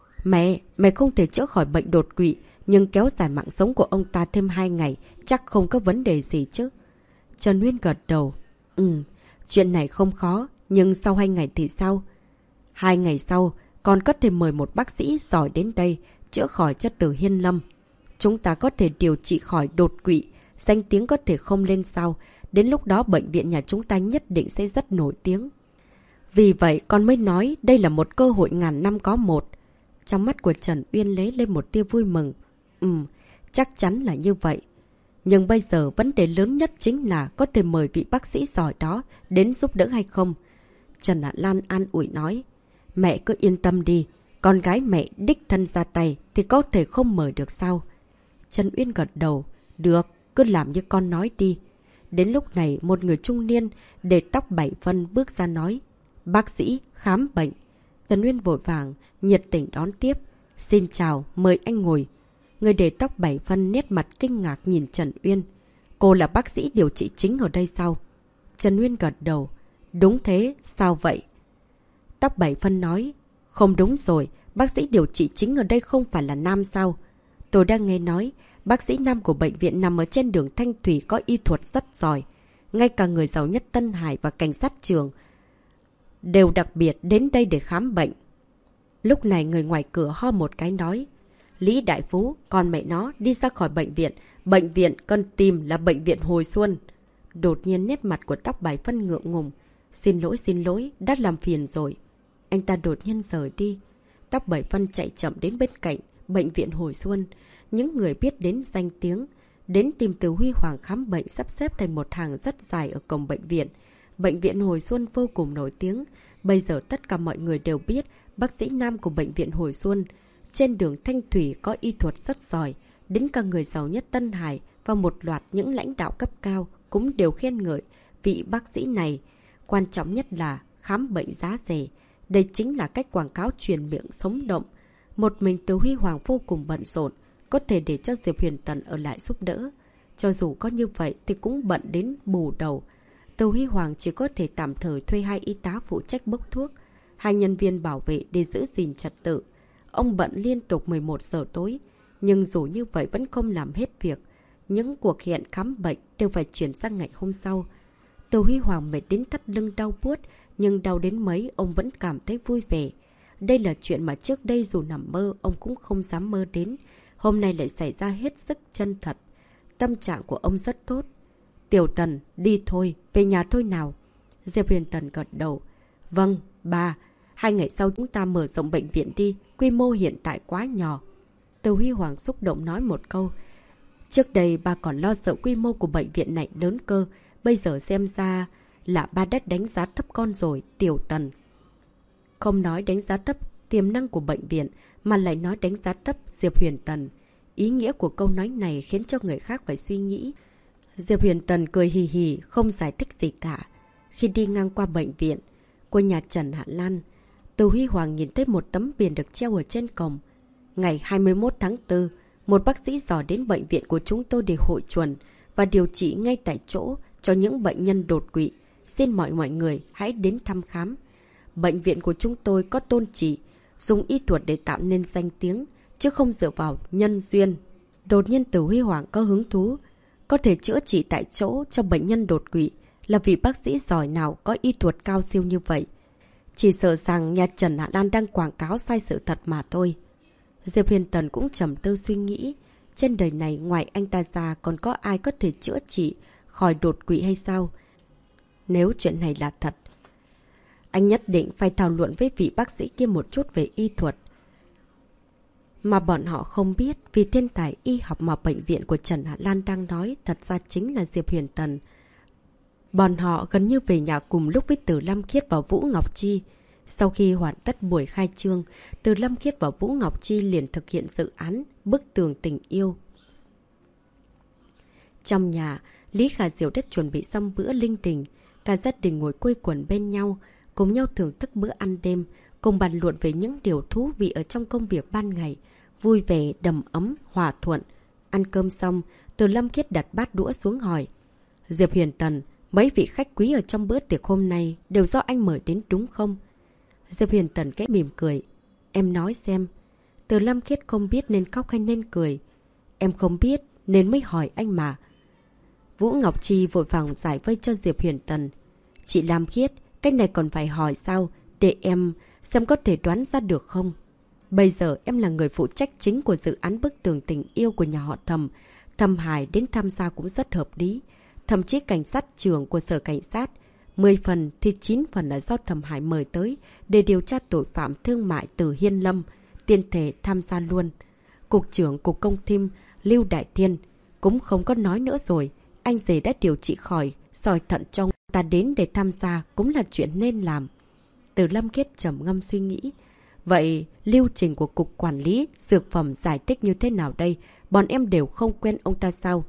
Speaker 1: Mẹ không thể chữa khỏi bệnh đột quỵ, nhưng kéo dài mạng sống của ông ta thêm 2 ngày, chắc không có vấn đề gì chứ. Trần Uyên gật đầu. Chuyện này không khó, nhưng sau 2 ngày thì sao? 2 ngày sau, còn có thể mời một bác sĩ giỏi đến đây, chữa khỏi cho Từ Hiên Lâm. Chúng ta có thể điều trị khỏi đột quỵ, danh tiếng có thể không lên sao. Đến lúc đó bệnh viện nhà chúng ta nhất định sẽ rất nổi tiếng. Vì vậy con mới nói đây là một cơ hội ngàn năm có một. Trong mắt của Trần Uyên lấy lên một tia vui mừng. Chắc chắn là như vậy. Nhưng bây giờ vấn đề lớn nhất chính là có thể mời vị bác sĩ giỏi đó đến giúp đỡ hay không. Trần Hạ Lan an ủi nói. Mẹ cứ yên tâm đi. Con gái mẹ đích thân ra tay thì có thể không mời được sao? Trần Uyên gật đầu. Được, cứ làm như con nói đi. Đến lúc này một người trung niên để tóc 7 phân bước ra nói. Bác sĩ, khám bệnh. Trần Uyên vội vàng, nhiệt tình đón tiếp. Xin chào, mời anh ngồi. Người để tóc 7 phân nét mặt kinh ngạc nhìn Trần Uyên. Cô là bác sĩ điều trị chính ở đây sao? Trần Uyên gật đầu. Đúng thế, sao vậy? Tóc 7 phân nói. Không đúng rồi, bác sĩ điều trị chính ở đây không phải là nam sao? Tôi đang nghe nói, bác sĩ nam của bệnh viện nằm ở trên đường Thanh Thủy có y thuật rất giỏi. Ngay cả người giàu nhất Tân Hải và cảnh sát trường đều đặc biệt đến đây để khám bệnh. Lúc này người ngoài cửa ho một cái nói. Lý Đại Phú, con mẹ nó, đi ra khỏi bệnh viện. Bệnh viện cần tìm là bệnh viện Hồi Xuân. Đột nhiên nét mặt của tóc 7 phân ngượng ngùng. Xin lỗi, đã làm phiền rồi. Anh ta đột nhiên rời đi. Tóc 7 phân chạy chậm đến bên cạnh bệnh viện Hồi Xuân. Những người biết đến danh tiếng đến tìm Từ Huy Hoàng khám bệnh sắp xếp thành một hàng rất dài ở cổng bệnh viện. Bệnh viện Hồi Xuân vô cùng nổi tiếng. Bây giờ tất cả mọi người đều biết bác sĩ nam của bệnh viện Hồi Xuân trên đường Thanh Thủy có y thuật rất giỏi. Đến cả người giàu nhất Tân Hải và một loạt những lãnh đạo cấp cao cũng đều khen ngợi vị bác sĩ này. Quan trọng nhất là khám bệnh giá rẻ. Đây chính là cách quảng cáo truyền miệng sống động. Một mình Từ Huy Hoàng vô cùng bận rộn, có thể để cho Diệp Huyền Tần ở lại giúp đỡ. Cho dù có như vậy thì cũng bận đến bù đầu. Từ Huy Hoàng chỉ có thể tạm thời thuê 2 y tá phụ trách bốc thuốc, 2 nhân viên bảo vệ để giữ gìn trật tự. Ông bận liên tục 11 giờ tối, nhưng dù như vậy vẫn không làm hết việc. Những cuộc hẹn khám bệnh đều phải chuyển sang ngày hôm sau. Từ Huy Hoàng mệt đến thắt lưng đau buốt, nhưng đau đến mấy ông vẫn cảm thấy vui vẻ. Đây là chuyện mà trước đây dù nằm mơ ông cũng không dám mơ đến. Hôm nay lại xảy ra hết sức chân thật. Tâm trạng của ông rất tốt. Tiểu Tần, đi thôi, về nhà thôi nào. Diệp Huyền Tần gật đầu. Vâng, ba. 2 ngày sau chúng ta mở rộng bệnh viện đi. Quy mô hiện tại quá nhỏ. Từ Huy Hoàng xúc động nói một câu. Trước đây ba còn lo sợ quy mô của bệnh viện này lớn cơ. Bây giờ xem ra là ba đã đánh giá thấp con rồi, Tiểu Tần. Không nói đánh giá thấp tiềm năng của bệnh viện, mà lại nói đánh giá thấp Diệp Huyền Tần. Ý nghĩa của câu nói này khiến cho người khác phải suy nghĩ. Diệp Huyền Tần cười hì hì, không giải thích gì cả. Khi đi ngang qua bệnh viện của nhà Trần Hạ Lan, Từ Huy Hoàng nhìn thấy một tấm biển được treo ở trên cổng. Ngày 21 tháng 4, một bác sĩ giỏi đến bệnh viện của chúng tôi để hội chuẩn và điều trị ngay tại chỗ cho những bệnh nhân đột quỵ. Xin mọi người hãy đến thăm khám. Bệnh viện của chúng tôi có tôn chỉ dùng y thuật để tạo nên danh tiếng, chứ không dựa vào nhân duyên. Đột nhiên Từ Huy Hoàng có hứng thú. Có thể chữa trị tại chỗ cho bệnh nhân đột quỵ là vì bác sĩ giỏi nào có y thuật cao siêu như vậy. Chỉ sợ rằng nhà Trần Hạ Lan đang quảng cáo sai sự thật mà thôi. Diệp Huyền Tần cũng trầm tư suy nghĩ. Trên đời này ngoài anh ta ra còn có ai có thể chữa trị khỏi đột quỵ hay sao? Nếu chuyện này là thật, anh nhất định phải thảo luận với vị bác sĩ kia một chút về y thuật. Mà bọn họ không biết, vì thiên tài y học mà bệnh viện của Trần Hạ Lan đang nói thật ra chính là Diệp Huyền Tần. Bọn họ gần như về nhà cùng lúc với Từ Lam Khiết và Vũ Ngọc Chi. Sau khi hoàn tất buổi khai trương, Từ Lam Khiết và Vũ Ngọc Chi liền thực hiện dự án Bức tường tình yêu. Trong nhà, Lý Khả Diệu đã chuẩn bị xong bữa linh đình. Cả gia đình ngồi quây quần bên nhau, cùng nhau thưởng thức bữa ăn đêm, cùng bàn luận về những điều thú vị ở trong công việc ban ngày. Vui vẻ, đầm ấm, hòa thuận. Ăn cơm xong, Từ Lam Khiết đặt bát đũa xuống hỏi. Diệp Huyền Tần, mấy vị khách quý ở trong bữa tiệc hôm nay đều do anh mời đến đúng không? Diệp Huyền Tần kẽ mỉm cười. Em nói xem. Từ Lam Khiết không biết nên khóc hay nên cười. Em không biết nên mới hỏi anh mà. Vũ Ngọc Chi vội vàng giải vây cho Diệp Huyền Tần. Chị Lam Khiết, cái này còn phải hỏi sao? Để em xem có thể đoán ra được không? Bây giờ em là người phụ trách chính của dự án Bức tường tình yêu của nhà họ Thẩm. Thẩm Hải đến tham gia cũng rất hợp lý. Thậm chí cảnh sát trưởng của sở cảnh sát 10 phần thì 9 phần là do Thẩm Hải mời tới để điều tra tội phạm thương mại từ Hiên Lâm. Tiên thể tham gia luôn. Cục trưởng Cục Công Thim Lưu Đại Thiên cũng không có nói nữa rồi. Anh rể đã điều trị khỏi sỏi thận trong. Ta đến để tham gia cũng là chuyện nên làm. Từ Lâm Khiết trầm ngâm suy nghĩ. Vậy lưu trình của Cục Quản lý Dược phẩm giải thích như thế nào đây? Bọn em đều không quen ông ta sao?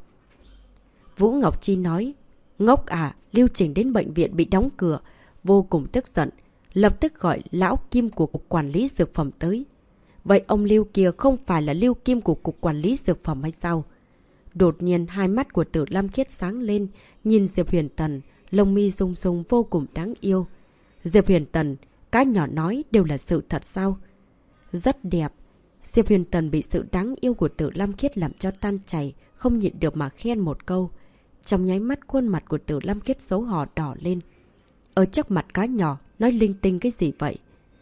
Speaker 1: Vũ Ngọc Chi nói. Ngốc à, lưu trình đến bệnh viện bị đóng cửa. Vô cùng tức giận. Lập tức gọi lão Kim của Cục Quản lý Dược phẩm tới. Vậy ông Lưu kia không phải là Lưu Kim của Cục Quản lý Dược phẩm hay sao? Đột nhiên hai mắt của Từ Lam Khiết sáng lên. Nhìn Diệp Huyền Tần, lông mi rung rung vô cùng đáng yêu. Diệp Huyền Tần, cái nhỏ nói đều là sự thật sao? Rất đẹp. Diệp Huyền Tần bị sự đáng yêu của Từ Lam Khiết làm cho tan chảy, không nhịn được mà khen một câu. Trong nháy mắt khuôn mặt của Từ Lam Khiết xấu hổ đỏ lên. Ở trước mặt cá nhỏ, nói linh tinh cái gì vậy?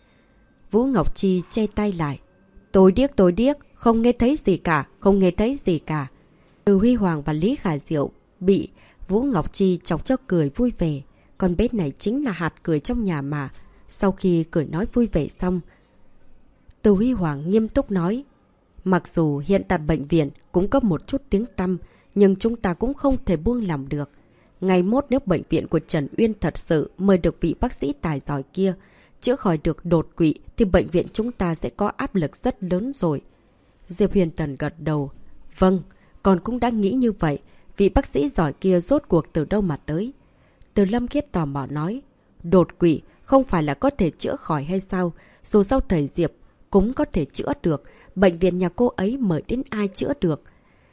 Speaker 1: Vũ Ngọc Chi che tay lại. Tôi điếc, không nghe thấy gì cả, không nghe thấy gì cả. Từ Huy Hoàng và Lý Khả Diệu bị Vũ Ngọc Chi chọc cho cười vui vẻ. Còn bé này chính là hạt cười trong nhà mà. Sau khi cười nói vui vẻ xong, Từ Huy Hoàng nghiêm túc nói. Mặc dù hiện tại bệnh viện cũng có một chút tiếng tăm, nhưng chúng ta cũng không thể buông lòng được. Ngày mốt nếu bệnh viện của Trần Uyên thật sự mời được vị bác sĩ tài giỏi kia, chữa khỏi được đột quỵ thì bệnh viện chúng ta sẽ có áp lực rất lớn rồi. Diệp Huyền Tần gật đầu. Vâng, con cũng đã nghĩ như vậy. Vị bác sĩ giỏi kia rốt cuộc từ đâu mà tới? Từ Lâm Khiết tò mò nói. Đột quỵ không phải là có thể chữa khỏi hay sao? Dù sao thầy Diệp cũng có thể chữa được. Bệnh viện nhà cô ấy mời đến ai chữa được?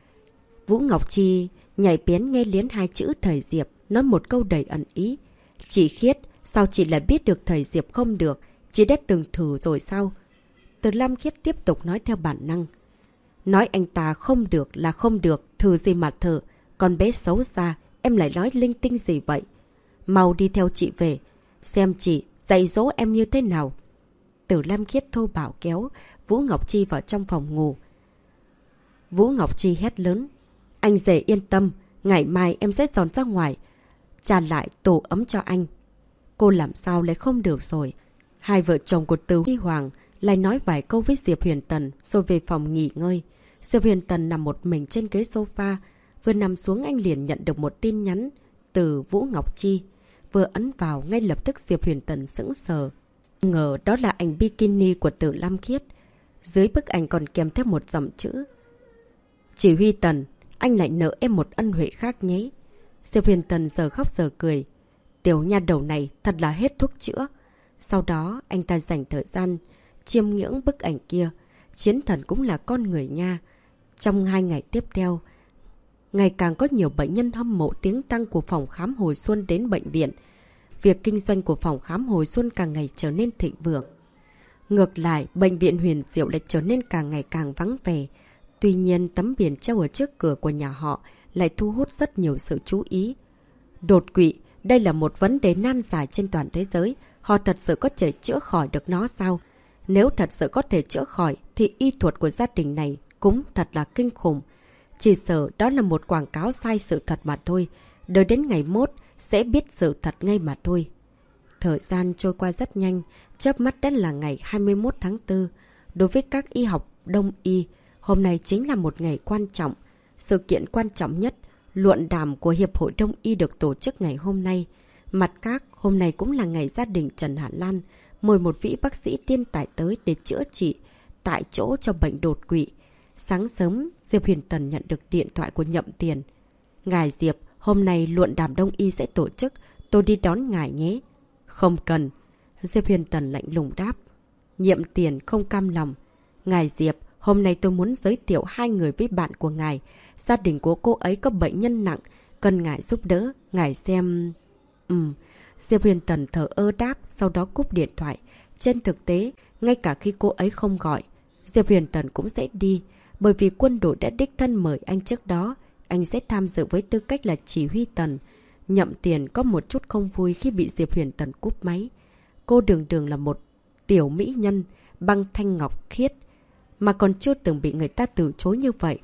Speaker 1: Vũ Ngọc Chi nhảy bén nghe liến hai chữ thầy Diệp, nói một câu đầy ẩn ý. Chị Khiết, sao chị lại biết được thầy Diệp không được? Chị đã từng thử rồi sao? Từ Lam Khiết tiếp tục nói theo bản năng. Nói anh ta không được là không được, thử gì mà thử. Con bé xấu xa, em lại nói linh tinh gì vậy? Mau đi theo chị về, xem chị dạy dỗ em như thế nào. Từ Lam Khiết thô bảo kéo Vũ Ngọc Chi vào trong phòng ngủ. Vũ Ngọc Chi hét lớn. Anh rể yên tâm, Ngày mai em sẽ dọn ra ngoài, trả lại tổ ấm cho anh. Cô làm sao lại không được rồi. Hai vợ chồng của Từ Huy Hoàng lại nói vài câu với Diệp Huyền Tần rồi về phòng nghỉ ngơi. Diệp Huyền Tần nằm một mình trên ghế sofa. Vừa nằm xuống anh liền nhận được một tin nhắn từ Vũ Ngọc Chi. Vừa ấn vào ngay lập tức Diệp Huyền Tần sững sờ. Ngờ đó là ảnh bikini của Từ Lam Khiết. Dưới bức ảnh còn kèm theo một dòng chữ: Chỉ Huy Tần, anh lại nợ em một ân huệ khác nhé. Diệp Huyền Tần giờ khóc giờ cười. Tiểu nha đầu này thật là hết thuốc chữa. Sau đó anh ta dành thời gian chiêm ngưỡng bức ảnh kia. Chiến thần cũng là con người nha. Trong 2 ngày tiếp theo, ngày càng có nhiều bệnh nhân hâm mộ tiếng tăm của phòng khám Hồi Xuân đến bệnh viện. Việc kinh doanh của phòng khám Hồi Xuân càng ngày trở nên thịnh vượng. Ngược lại, bệnh viện Huyền Diệu lại trở nên càng ngày càng vắng vẻ. Tuy nhiên, tấm biển treo ở trước cửa của nhà họ lại thu hút rất nhiều sự chú ý. Đột quỵ, đây là một vấn đề nan giải trên toàn thế giới. Họ thật sự có thể chữa khỏi được nó sao? Nếu thật sự có thể chữa khỏi, thì y thuật của gia đình này cũng thật là kinh khủng. Chỉ sợ đó là một quảng cáo sai sự thật mà thôi. Đợi đến ngày mốt, sẽ biết sự thật ngay mà thôi. Thời gian trôi qua rất nhanh, chớp mắt đã là ngày 21 tháng 4. Đối với các y học Đông y, hôm nay chính là một ngày quan trọng. Sự kiện quan trọng nhất, luận đàm của Hiệp hội Đông y được tổ chức ngày hôm nay. Mặt khác, hôm nay cũng là ngày gia đình Trần Hạ Lan mời một vị bác sĩ tiên tài tới để chữa trị tại chỗ cho bệnh đột quỵ. Sáng sớm, Diệp Huyền Tần nhận được điện thoại của Nhậm Tiền. Ngài Diệp, hôm nay luận đàm Đông y sẽ tổ chức, tôi đi đón ngài nhé. Không cần. Diệp Huyền Tần lạnh lùng đáp. Nhậm Tiền không cam lòng. Ngài Diệp, hôm nay tôi muốn giới thiệu 2 người với bạn của ngài. Gia đình của cô ấy có bệnh nhân nặng, cần ngài giúp đỡ. Ngài xem... Diệp Huyền Tần thở ơ đáp, sau đó cúp điện thoại. Trên thực tế, ngay cả khi cô ấy không gọi, Diệp Huyền Tần cũng sẽ đi. Bởi vì quân đội đã đích thân mời anh trước đó, anh sẽ tham dự với tư cách là chỉ huy Tần. Nhậm Tiền có một chút không vui khi bị Diệp Huyền Tần cúp máy. Cô đường đường là một tiểu mỹ nhân, băng thanh ngọc khiết, mà còn chưa từng bị người ta từ chối như vậy.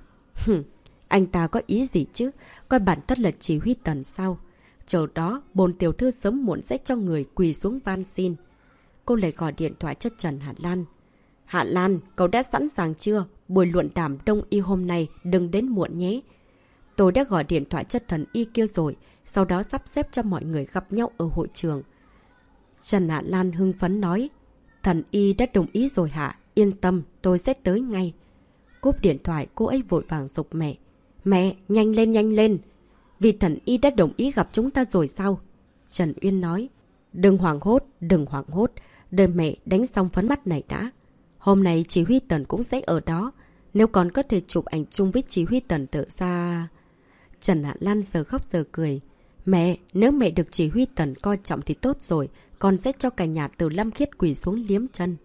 Speaker 1: Anh ta có ý gì chứ? Coi bản thân là chỉ huy Tần sao? Chờ đó, bồn tiểu thư sớm muộn sẽ cho người quỳ xuống van xin. Cô lại gọi điện thoại cho Trần Hạ Lan. Hạ Lan, cậu đã sẵn sàng chưa? Buổi luận đàm Đông y hôm nay đừng đến muộn nhé. Tôi đã gọi điện thoại cho thần y kia rồi, sau đó sắp xếp cho mọi người gặp nhau ở hội trường. Trần Hạ Lan hưng phấn nói. Thần y đã đồng ý rồi hả? Yên tâm, tôi sẽ tới ngay. Cúp điện thoại, cô ấy vội vàng giục mẹ. Mẹ, nhanh lên, nhanh lên. Vì thần y đã đồng ý gặp chúng ta rồi sao? Trần Uyên nói. Đừng hoảng hốt, đừng hoảng hốt. Đợi mẹ đánh xong phấn mắt này đã. Hôm nay chỉ huy Tần cũng sẽ ở đó. Nếu còn có thể chụp ảnh chung với chỉ huy Tần tự ra... Trần Hạ Lan giờ khóc giờ cười. Mẹ, nếu mẹ được chỉ huy Tần coi trọng thì tốt rồi. Con sẽ cho cả nhà Từ Lam Khiết quỳ xuống liếm chân.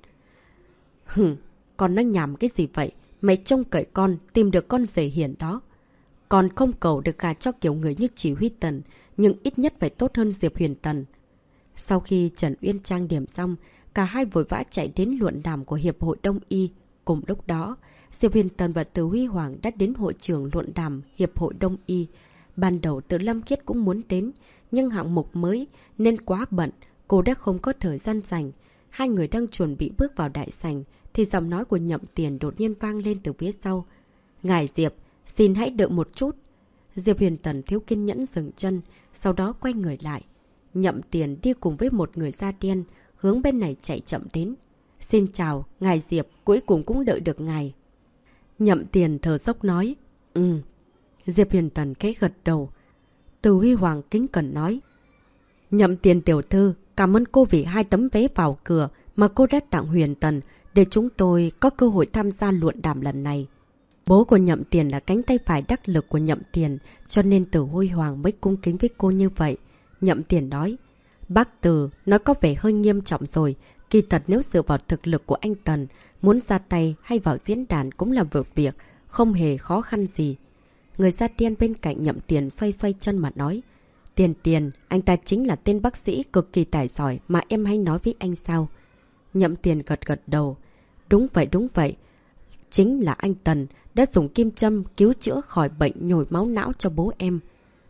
Speaker 1: Con nói nhảm cái gì vậy? Mẹ trông cậy con tìm được con rể hiền đó. Còn không cầu được gả cho kiểu người như chỉ huy Tần, nhưng ít nhất phải tốt hơn Diệp Huyền Tần. Sau khi Trần Uyên trang điểm xong, cả hai vội vã chạy đến luận đàm của Hiệp hội Đông y. Cùng lúc đó, Diệp Huyền Tần và Từ Huy Hoàng đã đến hội trường luận đàm Hiệp hội Đông y. Ban đầu Từ Lam Khiết cũng muốn đến, nhưng hạng mục mới nên quá bận, cô đã không có thời gian dành. Hai người đang chuẩn bị bước vào đại sảnh, thì giọng nói của Nhậm Tiền đột nhiên vang lên từ phía sau. Ngài Diệp, xin hãy đợi một chút. Diệp Huyền Tần thiếu kiên nhẫn dừng chân, sau đó quay người lại. Nhậm Tiền đi cùng với một người da đen, hướng bên này chạy chậm đến. Xin chào, ngài Diệp, cuối cùng cũng đợi được ngài. Nhậm Tiền thở dốc nói. Diệp Huyền Tần khẽ gật đầu. Từ Huy Hoàng kính cẩn nói. Nhậm Tiền tiểu thư, cảm ơn cô vì 2 tấm vé vào cửa mà cô đã tặng Huyền Tần để chúng tôi có cơ hội tham gia luận đàm lần này. Bố của Nhậm Tiền là cánh tay phải đắc lực của Nhậm Tiền, cho nên Từ Huy Hoàng mới cung kính với cô như vậy. Nhậm Tiền nói. Bác Từ, nói có vẻ hơi nghiêm trọng rồi. Kỳ thật nếu dựa vào thực lực của anh Tần, muốn ra tay hay vào diễn đàn cũng là vượt việc, không hề khó khăn gì. Người da đen bên cạnh Nhậm Tiền xoay xoay chân mà nói. Tiền, anh ta chính là tên bác sĩ cực kỳ tài giỏi mà em hay nói với anh sao? Nhậm Tiền gật gật đầu. Đúng vậy. Chính là anh Tần đã dùng kim châm cứu chữa khỏi bệnh nhồi máu não cho bố em.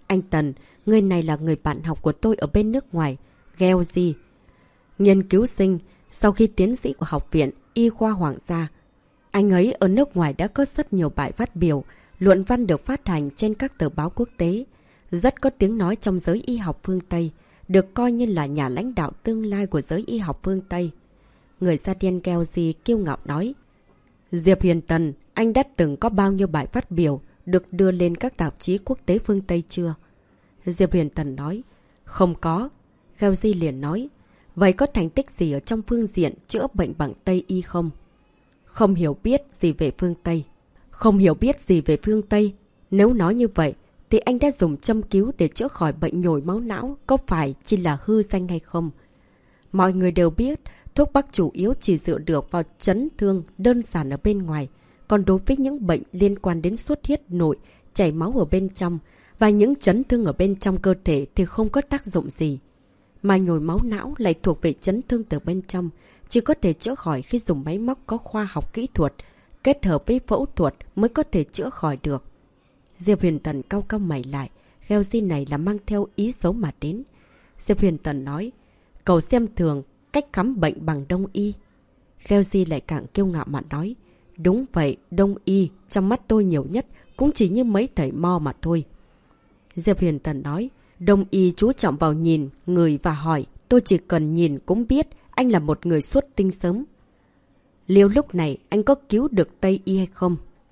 Speaker 1: Anh Tần, người này là người bạn học của tôi ở bên nước ngoài. Gheozi, nghiên cứu sinh, sau khi tiến sĩ của Học viện Y khoa Hoàng gia. Anh ấy ở nước ngoài đã có rất nhiều bài phát biểu, luận văn được phát hành trên các tờ báo quốc tế. Rất có tiếng nói trong giới y học phương Tây, được coi như là nhà lãnh đạo tương lai của giới y học phương Tây. Người da đen Gheozi kiêu ngạo nói. Diệp Huyền Tần, anh đã từng có bao nhiêu bài phát biểu được đưa lên các tạp chí quốc tế phương Tây chưa? Diệp Huyền Tần nói. Không có. Gheozi liền nói. Vậy có thành tích gì ở trong phương diện chữa bệnh bằng Tây y không? Không hiểu biết gì về phương Tây. Không hiểu biết gì về phương Tây. Nếu nói như vậy, thì anh đã dùng châm cứu để chữa khỏi bệnh nhồi máu não, có phải chỉ là hư danh hay không? Mọi người đều biết, thuốc bắc chủ yếu chỉ dựa được vào chấn thương đơn giản ở bên ngoài. Còn đối với những bệnh liên quan đến xuất huyết nội, chảy máu ở bên trong và những chấn thương ở bên trong cơ thể thì không có tác dụng gì. Mà nhồi máu não lại thuộc về chấn thương từ bên trong, chỉ có thể chữa khỏi khi dùng máy móc có khoa học kỹ thuật, kết hợp với phẫu thuật mới có thể chữa khỏi được. Diệp Huyền Tần cau cau mày lại, Gheozi này là mang theo ý xấu mà đến. Diệp Huyền Tần nói, cậu xem thường cách khám bệnh bằng đông y. Gheozi lại càng kiêu ngạo mà nói, đúng vậy, đông y trong mắt tôi nhiều nhất cũng chỉ như mấy thầy mo mà thôi. Diệp Huyền Tần nói, đông y chú trọng vào nhìn, người và hỏi, tôi chỉ cần nhìn cũng biết anh là một người xuất tinh sớm. Liệu lúc này anh có cứu được Tây y hay không?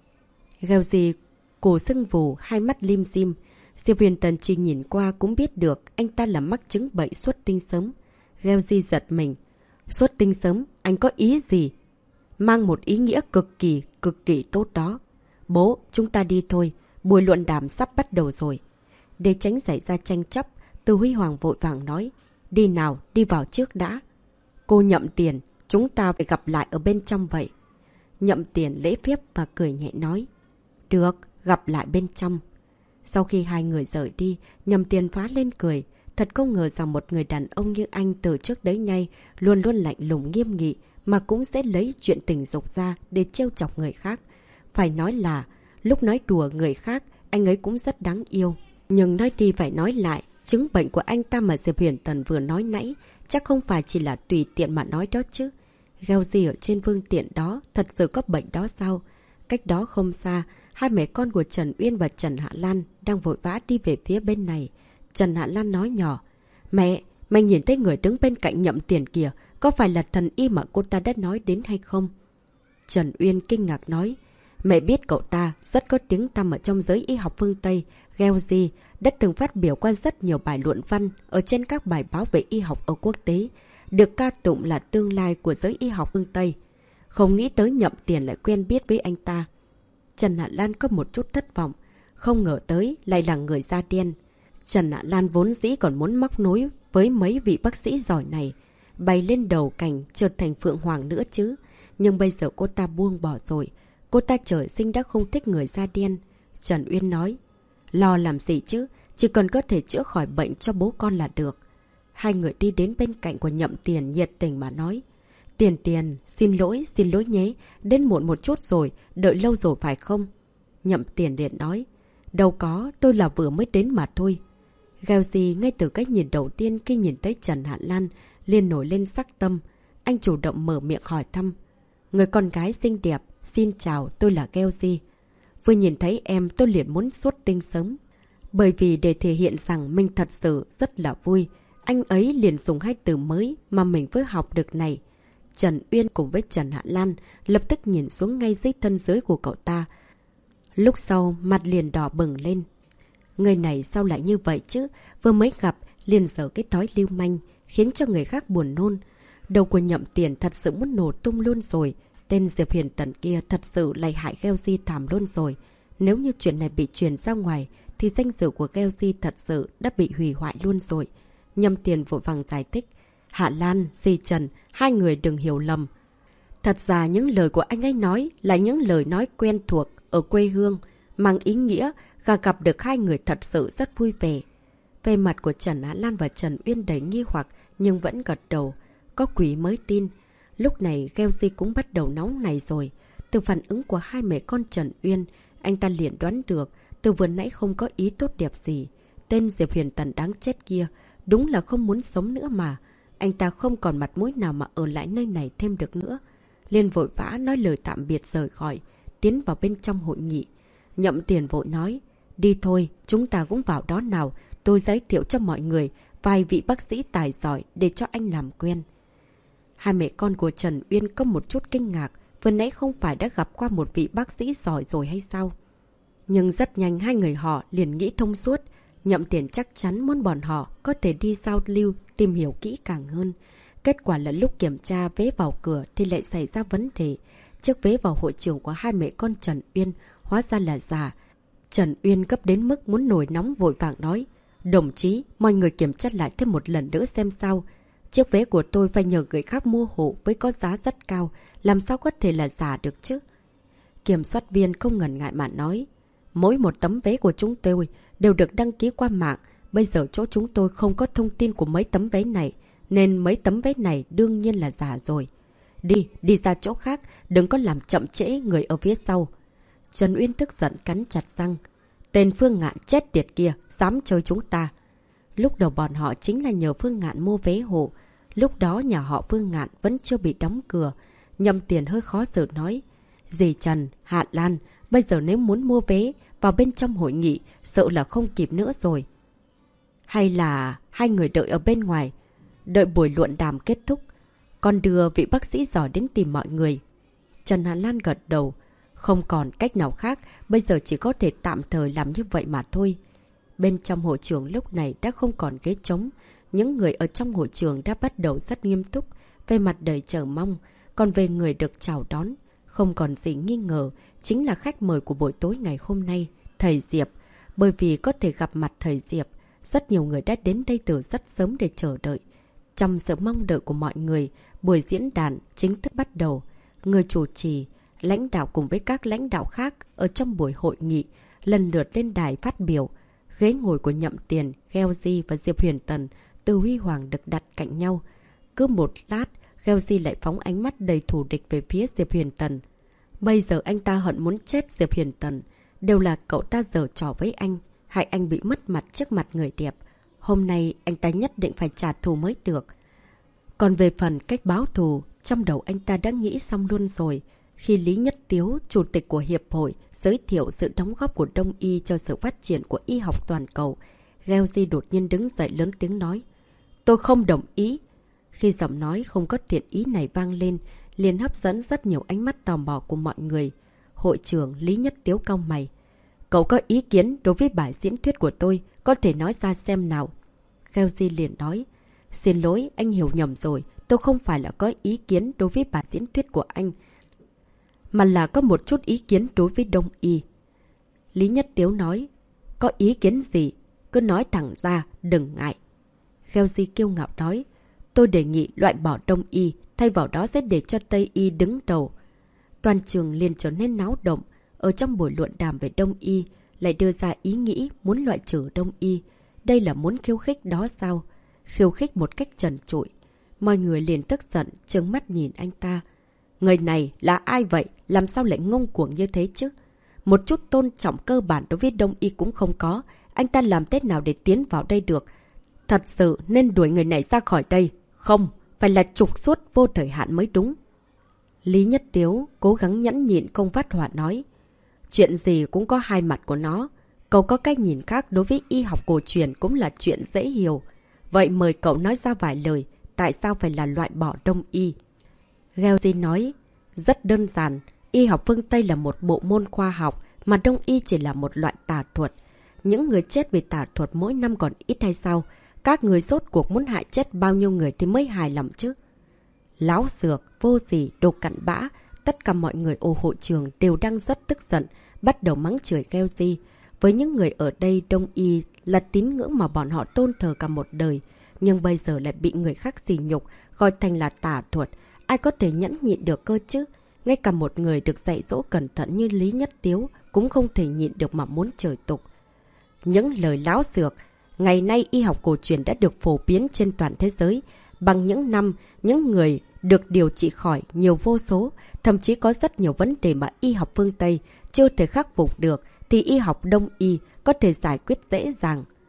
Speaker 1: Gheozi cổ sưng vù, hai mắt lim dim. Diệp Huyền Tần chỉ nhìn qua cũng biết được anh ta là mắc chứng bệnh xuất tinh sớm. Gheozi giật mình. Xuất tinh sớm, anh có ý gì? Mang một ý nghĩa cực kỳ tốt đó. Bố, chúng ta đi thôi. Buổi luận đàm sắp bắt đầu rồi. Để tránh xảy ra tranh chấp, Từ Huy Hoàng vội vàng nói. Đi nào, đi vào trước đã. Cô Nhậm Tiền, chúng ta phải gặp lại ở bên trong vậy. Nhậm Tiền lễ phép và cười nhẹ nói. Được, gặp lại bên trong. Sau khi hai người rời đi, Nhậm Tiền phá lên cười. Thật không ngờ rằng một người đàn ông như anh từ trước đến nay luôn luôn lạnh lùng nghiêm nghị mà cũng sẽ lấy chuyện tình dục ra để trêu chọc người khác. Phải nói là, lúc nói đùa người khác, anh ấy cũng rất đáng yêu. Nhưng nói đi phải nói lại, chứng bệnh của anh ta mà Diệp Huyền Tần vừa nói nãy chắc không phải chỉ là tùy tiện mà nói đó chứ. Gheozi ở trên phương tiện đó thật sự có bệnh đó sao? Cách đó không xa, hai mẹ con của Trần Uyên và Trần Hạ Lan đang vội vã đi về phía bên này. Trần Hạ Lan nói nhỏ. Mẹ, mày nhìn thấy người đứng bên cạnh Nhậm Tiền kìa, có phải là thần y mà cô ta đã nói đến hay không? Trần Uyên kinh ngạc nói. Mẹ biết cậu ta rất có tiếng tăm ở trong giới y học phương Tây. Gheozi đã từng phát biểu qua rất nhiều bài luận văn ở trên các bài báo về y học ở quốc tế, được ca tụng là tương lai của giới y học phương Tây. Không nghĩ tới Nhậm Tiền lại quen biết với anh ta. Trần Hạ Lan có một chút thất vọng, không ngờ tới lại là người da đen. Trần Hạ Lan vốn dĩ còn muốn móc nối với mấy vị bác sĩ giỏi này, bay lên đầu cành trở thành Phượng Hoàng nữa chứ. Nhưng bây giờ cô ta buông bỏ rồi. Cô ta trời sinh đã không thích người da đen. Trần Uyên nói. Lo làm gì chứ, chỉ cần có thể chữa khỏi bệnh cho bố con là được. Hai người đi đến bên cạnh của Nhậm Tiền nhiệt tình mà nói. Tiền, xin lỗi nhé, đến muộn một chút rồi, đợi lâu rồi phải không? Nhậm Tiền liền nói. Đâu có, tôi là vừa mới đến mà thôi. Gheozi ngay từ cách nhìn đầu tiên khi nhìn thấy Trần Hạ Lan liền nổi lên sắc tâm. Anh chủ động mở miệng hỏi thăm. Người con gái xinh đẹp, xin chào, tôi là Gheozi. Vừa nhìn thấy em tôi liền muốn xuất tinh sớm. Bởi vì để thể hiện rằng mình thật sự rất là vui, anh ấy liền dùng hai từ mới mà mình vừa học được này. Trần Uyên cùng với Trần Hạ Lan lập tức nhìn xuống ngay dưới thân dưới của cậu ta. Lúc sau mặt liền đỏ bừng lên. Người này sao lại như vậy chứ? Vừa mới gặp liền dở cái thói lưu manh, khiến cho người khác buồn nôn. Đầu của Nhậm Tiền thật sự muốn nổ tung luôn rồi. Tên Diệp Huyền Tần kia thật sự lại hại Gheozi thảm luôn rồi. Nếu như chuyện này bị truyền ra ngoài thì danh dự của Gheozi thật sự đã bị hủy hoại luôn rồi. Nhậm Tiền vội vàng giải thích. Hạ Lan, dì Trần, hai người đừng hiểu lầm. Thật ra những lời của anh ấy nói là những lời nói quen thuộc ở quê hương, mang ý nghĩa gặp được hai người thật sự rất vui vẻ. Về mặt của Trần Á Lan và Trần Uyên đầy nghi hoặc nhưng vẫn gật đầu. Có quỷ mới tin. Lúc này Gheozi cũng bắt đầu nóng này rồi. Từ phản ứng của hai mẹ con Trần Uyên, anh ta liền đoán được từ vừa nãy không có ý tốt đẹp gì. tên Diệp Huyền Tần đáng chết kia đúng là không muốn sống nữa mà. Anh ta không còn mặt mũi nào mà ở lại nơi này thêm được nữa. Liền vội vã nói lời tạm biệt rời khỏi, tiến vào bên trong hội nghị. Nhậm Tiền vội nói, đi thôi, chúng ta cũng vào đó nào. Tôi giới thiệu cho mọi người vài vị bác sĩ tài giỏi để cho anh làm quen. Hai mẹ con của Trần Uyên có một chút kinh ngạc, vừa nãy không phải đã gặp qua một vị bác sĩ giỏi rồi hay sao? Nhưng rất nhanh hai người họ liền nghĩ thông suốt. Nhậm Tiền chắc chắn muốn bọn họ có thể đi giao lưu, tìm hiểu kỹ càng hơn. Kết quả là lúc kiểm tra vé vào cửa thì lại xảy ra vấn đề. Chiếc vé vào hội trường của hai mẹ con Trần Uyên hóa ra là giả. Trần Uyên gấp đến mức muốn nổi nóng vội vàng nói, đồng chí, mọi người kiểm tra lại thêm một lần nữa xem sao. Chiếc vé của tôi phải nhờ người khác mua hộ với có giá rất cao, làm sao có thể là giả được chứ? Kiểm soát viên không ngần ngại mà nói, mỗi một tấm vé của chúng tôi đều được đăng ký qua mạng. Bây giờ chỗ chúng tôi không có thông tin của mấy tấm vé này, nên mấy tấm vé này đương nhiên là giả rồi. Đi ra chỗ khác, đừng có làm chậm trễ người ở phía sau. Trần Uyên tức giận cắn chặt răng. Tên Phương Ngạn chết tiệt kia, dám chơi chúng ta. Lúc đầu bọn họ chính là nhờ Phương Ngạn mua vé hộ. Lúc đó nhà họ Phương Ngạn vẫn chưa bị đóng cửa. Nhậm Tiền hơi khó xử nói, dì Trần, Hạ Lan, bây giờ nếu muốn mua vé vào bên trong hội nghị, sợ là không kịp nữa rồi. Hay là hai người đợi ở bên ngoài, đợi buổi luận đàm kết thúc, còn đưa vị bác sĩ giỏi đến tìm mọi người. Trần Hạ Lan gật đầu, không còn cách nào khác, bây giờ chỉ có thể tạm thời làm như vậy mà thôi. Bên trong hội trường lúc này đã không còn ghế trống, những người ở trong hội trường đã bắt đầu rất nghiêm túc, về mặt đầy chờ mong, còn về người được chào đón, không còn gì nghi ngờ, chính là khách mời của buổi tối ngày hôm nay, thầy Diệp. Bởi vì có thể gặp mặt thầy Diệp, rất nhiều người đã đến đây từ rất sớm để chờ đợi. Trong sự mong đợi của mọi người, buổi diễn đàn chính thức bắt đầu. Người chủ trì, lãnh đạo cùng với các lãnh đạo khác ở trong buổi hội nghị lần lượt lên đài phát biểu. Ghế ngồi của Nhậm Tiền, Geozi và Diệp Huyền Tần, Từ Huy Hoàng được đặt cạnh nhau. Cứ một lát, Geozi lại phóng ánh mắt đầy thù địch về phía Diệp Huyền Tần. Bây giờ anh ta hận muốn chết Diệp Huyền Tần. Đều là cậu ta giở trò với anh, hại anh bị mất mặt trước mặt người đẹp. Hôm nay anh ta nhất định phải trả thù mới được. Còn về phần cách báo thù, trong đầu anh ta đã nghĩ xong luôn rồi. Khi Lý Nhất Tiếu, chủ tịch của Hiệp hội, giới thiệu sự đóng góp của Đông Y cho sự phát triển của y học toàn cầu, Geozi đột nhiên đứng dậy lớn tiếng nói, tôi không đồng ý. Khi giọng nói không có thiện ý này vang lên, liền hấp dẫn rất nhiều ánh mắt tò mò của mọi người. Hội trưởng Lý Nhất Tiếu cau mày. Cậu có ý kiến đối với bài diễn thuyết của tôi, có thể nói ra xem nào. Geozi liền nói, xin lỗi, anh hiểu nhầm rồi, tôi không phải là có ý kiến đối với bài diễn thuyết của anh, mà là có một chút ý kiến đối với Đông Y. Lý Nhất Tiếu nói, có ý kiến gì? Cứ nói thẳng ra, đừng ngại. Geozi kiêu ngạo nói, tôi đề nghị loại bỏ Đông Y, thay vào đó sẽ để cho Tây Y đứng đầu. Toàn trường liền trở nên náo động. Ở trong buổi luận đàm về Đông Y, lại đưa ra ý nghĩ muốn loại trừ Đông Y. Đây là muốn khiêu khích đó sao? Khiêu khích một cách trần trụi. Mọi người liền tức giận, trừng mắt nhìn anh ta. Người này là ai vậy? Làm sao lại ngông cuồng như thế chứ? Một chút tôn trọng cơ bản đối với Đông Y cũng không có. Anh ta làm thế nào để tiến vào đây được? Thật sự nên đuổi người này ra khỏi đây. Không, phải là trục xuất vô thời hạn mới đúng. Lý Nhất Tiếu cố gắng nhẫn nhịn không phát hỏa nói. Chuyện gì cũng có hai mặt của nó. Cậu có cách nhìn khác đối với y học cổ truyền cũng là chuyện dễ hiểu. Vậy mời cậu nói ra vài lời. Tại sao phải là loại bỏ Đông Y? Geozi nói, rất đơn giản. Y học phương Tây là một bộ môn khoa học, mà Đông Y chỉ là một loại tà thuật. Những người chết vì tà thuật mỗi năm còn ít hay sao? Các người rốt cuộc muốn hại chết bao nhiêu người thì mới hài lòng chứ? Láo xược, vô sỉ, đồ cặn bã. Tất cả mọi người ở hội trường đều đang rất tức giận, bắt đầu mắng chửi Geozi. Với những người ở đây, Đông Y là tín ngưỡng mà bọn họ tôn thờ cả một đời. Nhưng bây giờ lại bị người khác sỉ nhục, gọi thành là tà thuật. Ai có thể nhẫn nhịn được cơ chứ? Ngay cả một người được dạy dỗ cẩn thận như Lý Nhất Tiếu cũng không thể nhịn được mà muốn trời tục. Những lời láo xược. Ngày nay y học cổ truyền đã được phổ biến trên toàn thế giới. Bằng những năm, những người được điều trị khỏi nhiều vô số. Thậm chí có rất nhiều vấn đề mà y học phương Tây chưa thể khắc phục được thì y học Đông Y có thể giải quyết dễ dàng.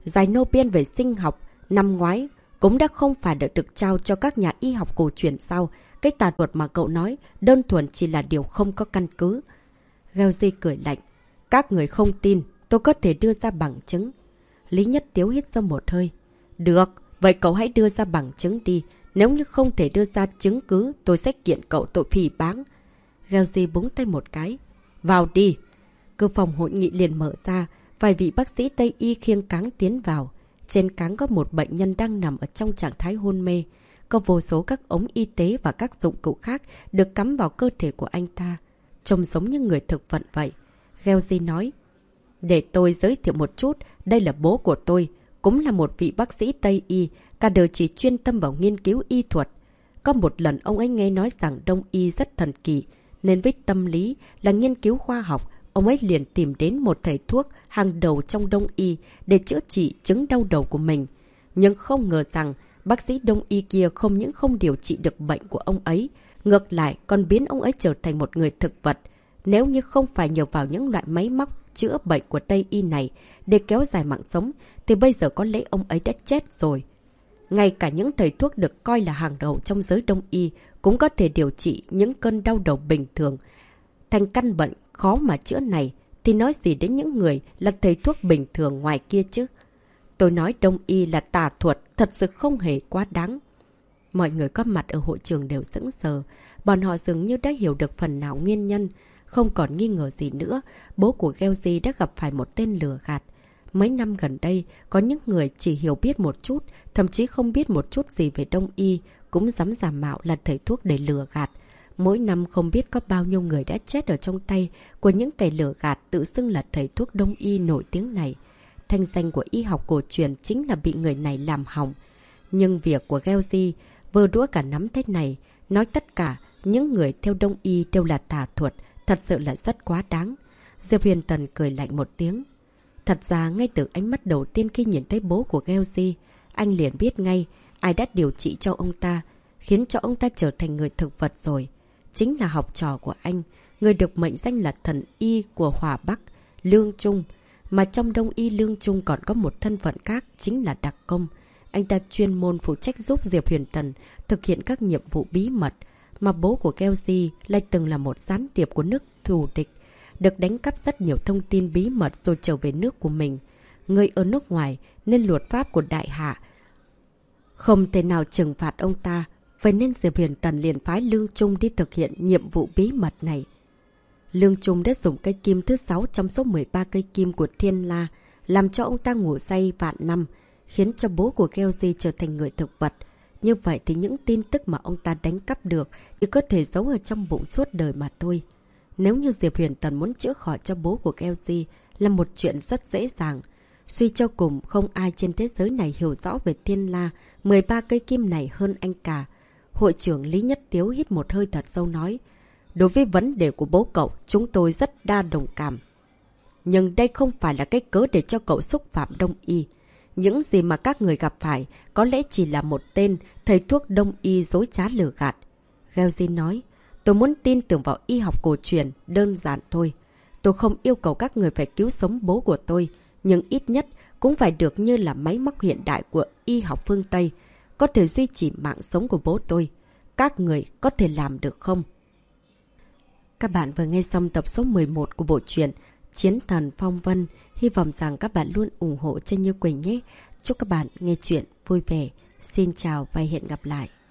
Speaker 1: Giải Nobel về sinh học năm ngoái cũng đã không phải được trao cho các nhà y học cổ truyền sau. Cái tà thuật mà cậu nói đơn thuần chỉ là điều không có căn cứ. Gauzy cười lạnh. Các người không tin, tôi có thể đưa ra bằng chứng. Lý Nhất Tiếu hít sâu một hơi. Được, vậy cậu hãy đưa ra bằng chứng đi. Nếu như không thể đưa ra chứng cứ, tôi sẽ kiện cậu tội phỉ báng. Gauzy búng tay một cái. Vào đi. Cửa phòng hội nghị liền mở ra. Vài vị bác sĩ Tây Y khiêng cáng tiến vào. Trên cáng có một bệnh nhân đang nằm ở trong trạng thái hôn mê. Có vô số các ống y tế và các dụng cụ khác được cắm vào cơ thể của anh ta. Trông giống như người thực vật vậy. Gauzy nói. Để tôi giới thiệu một chút, đây là bố của tôi, cũng là một vị bác sĩ Tây Y, cả đời chỉ chuyên tâm vào nghiên cứu y thuật. Có một lần ông ấy nghe nói rằng Đông Y rất thần kỳ, nên với tâm lý là nghiên cứu khoa học, ông ấy liền tìm đến một thầy thuốc hàng đầu trong Đông Y để chữa trị chứng đau đầu của mình. Nhưng không ngờ rằng bác sĩ Đông Y kia không những không điều trị được bệnh của ông ấy, ngược lại còn biến ông ấy trở thành một người thực vật. Nếu như không phải nhờ vào những loại máy móc chữa bệnh của Tây Y này để kéo dài mạng sống, thì bây giờ có lẽ ông ấy đã chết rồi. Ngay cả những thầy thuốc được coi là hàng đầu trong giới Đông Y cũng có thể điều trị những cơn đau đầu bình thường thành căn bệnh khó mà chữa này, thì nói gì đến những người là thầy thuốc bình thường ngoài kia chứ. Tôi nói Đông Y là tà thuật, thật sự không hề quá đáng. Mọi người có mặt ở hội trường đều sững sờ, bọn họ dường như đã hiểu được phần nào nguyên nhân. Không còn nghi ngờ gì nữa, bố của Gauzy đã gặp phải một tên lừa gạt. Mấy năm gần đây, có những người chỉ hiểu biết một chút, thậm chí không biết một chút gì về Đông Y, cũng dám giả mạo là thầy thuốc để lừa gạt. Mỗi năm không biết có bao nhiêu người đã chết ở trong tay của những kẻ lừa gạt tự xưng là thầy thuốc Đông Y nổi tiếng này. Thanh danh của y học cổ truyền chính là bị người này làm hỏng. Nhưng việc của Gauzy vơ đũa cả nắm thế này, nói tất cả những người theo Đông Y đều là tà thuật, thật sự là rất quá đáng. Diệp Huyền Tần cười lạnh một tiếng. Thật ra ngay từ ánh mắt đầu tiên khi nhìn thấy bố của Gauzy, anh liền biết ngay ai đã điều trị cho ông ta, khiến cho ông ta trở thành người thực vật rồi. Chính là học trò của anh, người được mệnh danh là thần y của Hòa Bắc, Lương Trung. Mà trong Đông Y Lương Trung còn có một thân phận khác, chính là đặc công. Anh ta chuyên môn phụ trách giúp Diệp Huyền Tần thực hiện các nhiệm vụ bí mật. Mà bố của Gauzy lại từng là một gián điệp của nước thù địch, được đánh cắp rất nhiều thông tin bí mật rồi trở về nước của mình. Người ở nước ngoài nên luật pháp của Đại Hạ không thể nào trừng phạt ông ta. Vậy nên Diệp Huyền Tần liền phái Lương Trung đi thực hiện nhiệm vụ bí mật này. Lương Trung đã dùng cây kim thứ 6 trong số 13 cây kim của Thiên La, làm cho ông ta ngủ say vạn năm, khiến cho bố của Gauzy trở thành người thực vật. Như vậy thì những tin tức mà ông ta đánh cắp được chỉ có thể giấu ở trong bụng suốt đời mà thôi. Nếu như Diệp Huyền Tần muốn chữa khỏi cho bố của Gauzy là một chuyện rất dễ dàng. Suy cho cùng, không ai trên thế giới này hiểu rõ về Thiên La 13 cây kim này hơn anh cả. Hội trưởng Lý Nhất Tiếu hít một hơi thật sâu nói. Đối với vấn đề của bố cậu, chúng tôi rất đa đồng cảm. Nhưng đây không phải là cái cớ để cho cậu xúc phạm Đông Y. Những gì mà các người gặp phải có lẽ chỉ là một tên thầy thuốc Đông Y dối trá lừa gạt. Gauzy nói, tôi muốn tin tưởng vào y học cổ truyền, đơn giản thôi. Tôi không yêu cầu các người phải cứu sống bố của tôi, nhưng ít nhất cũng phải được như là máy móc hiện đại của y học phương Tây, có thể duy trì mạng sống của bố tôi. Các người có thể làm được không? Các bạn vừa nghe xong tập số 11 của bộ truyện Chiến Thần Phong Vân. Hy vọng rằng các bạn luôn ủng hộ cho Như Quỳnh nhé. Chúc các bạn nghe chuyện vui vẻ. Xin chào và hẹn gặp lại.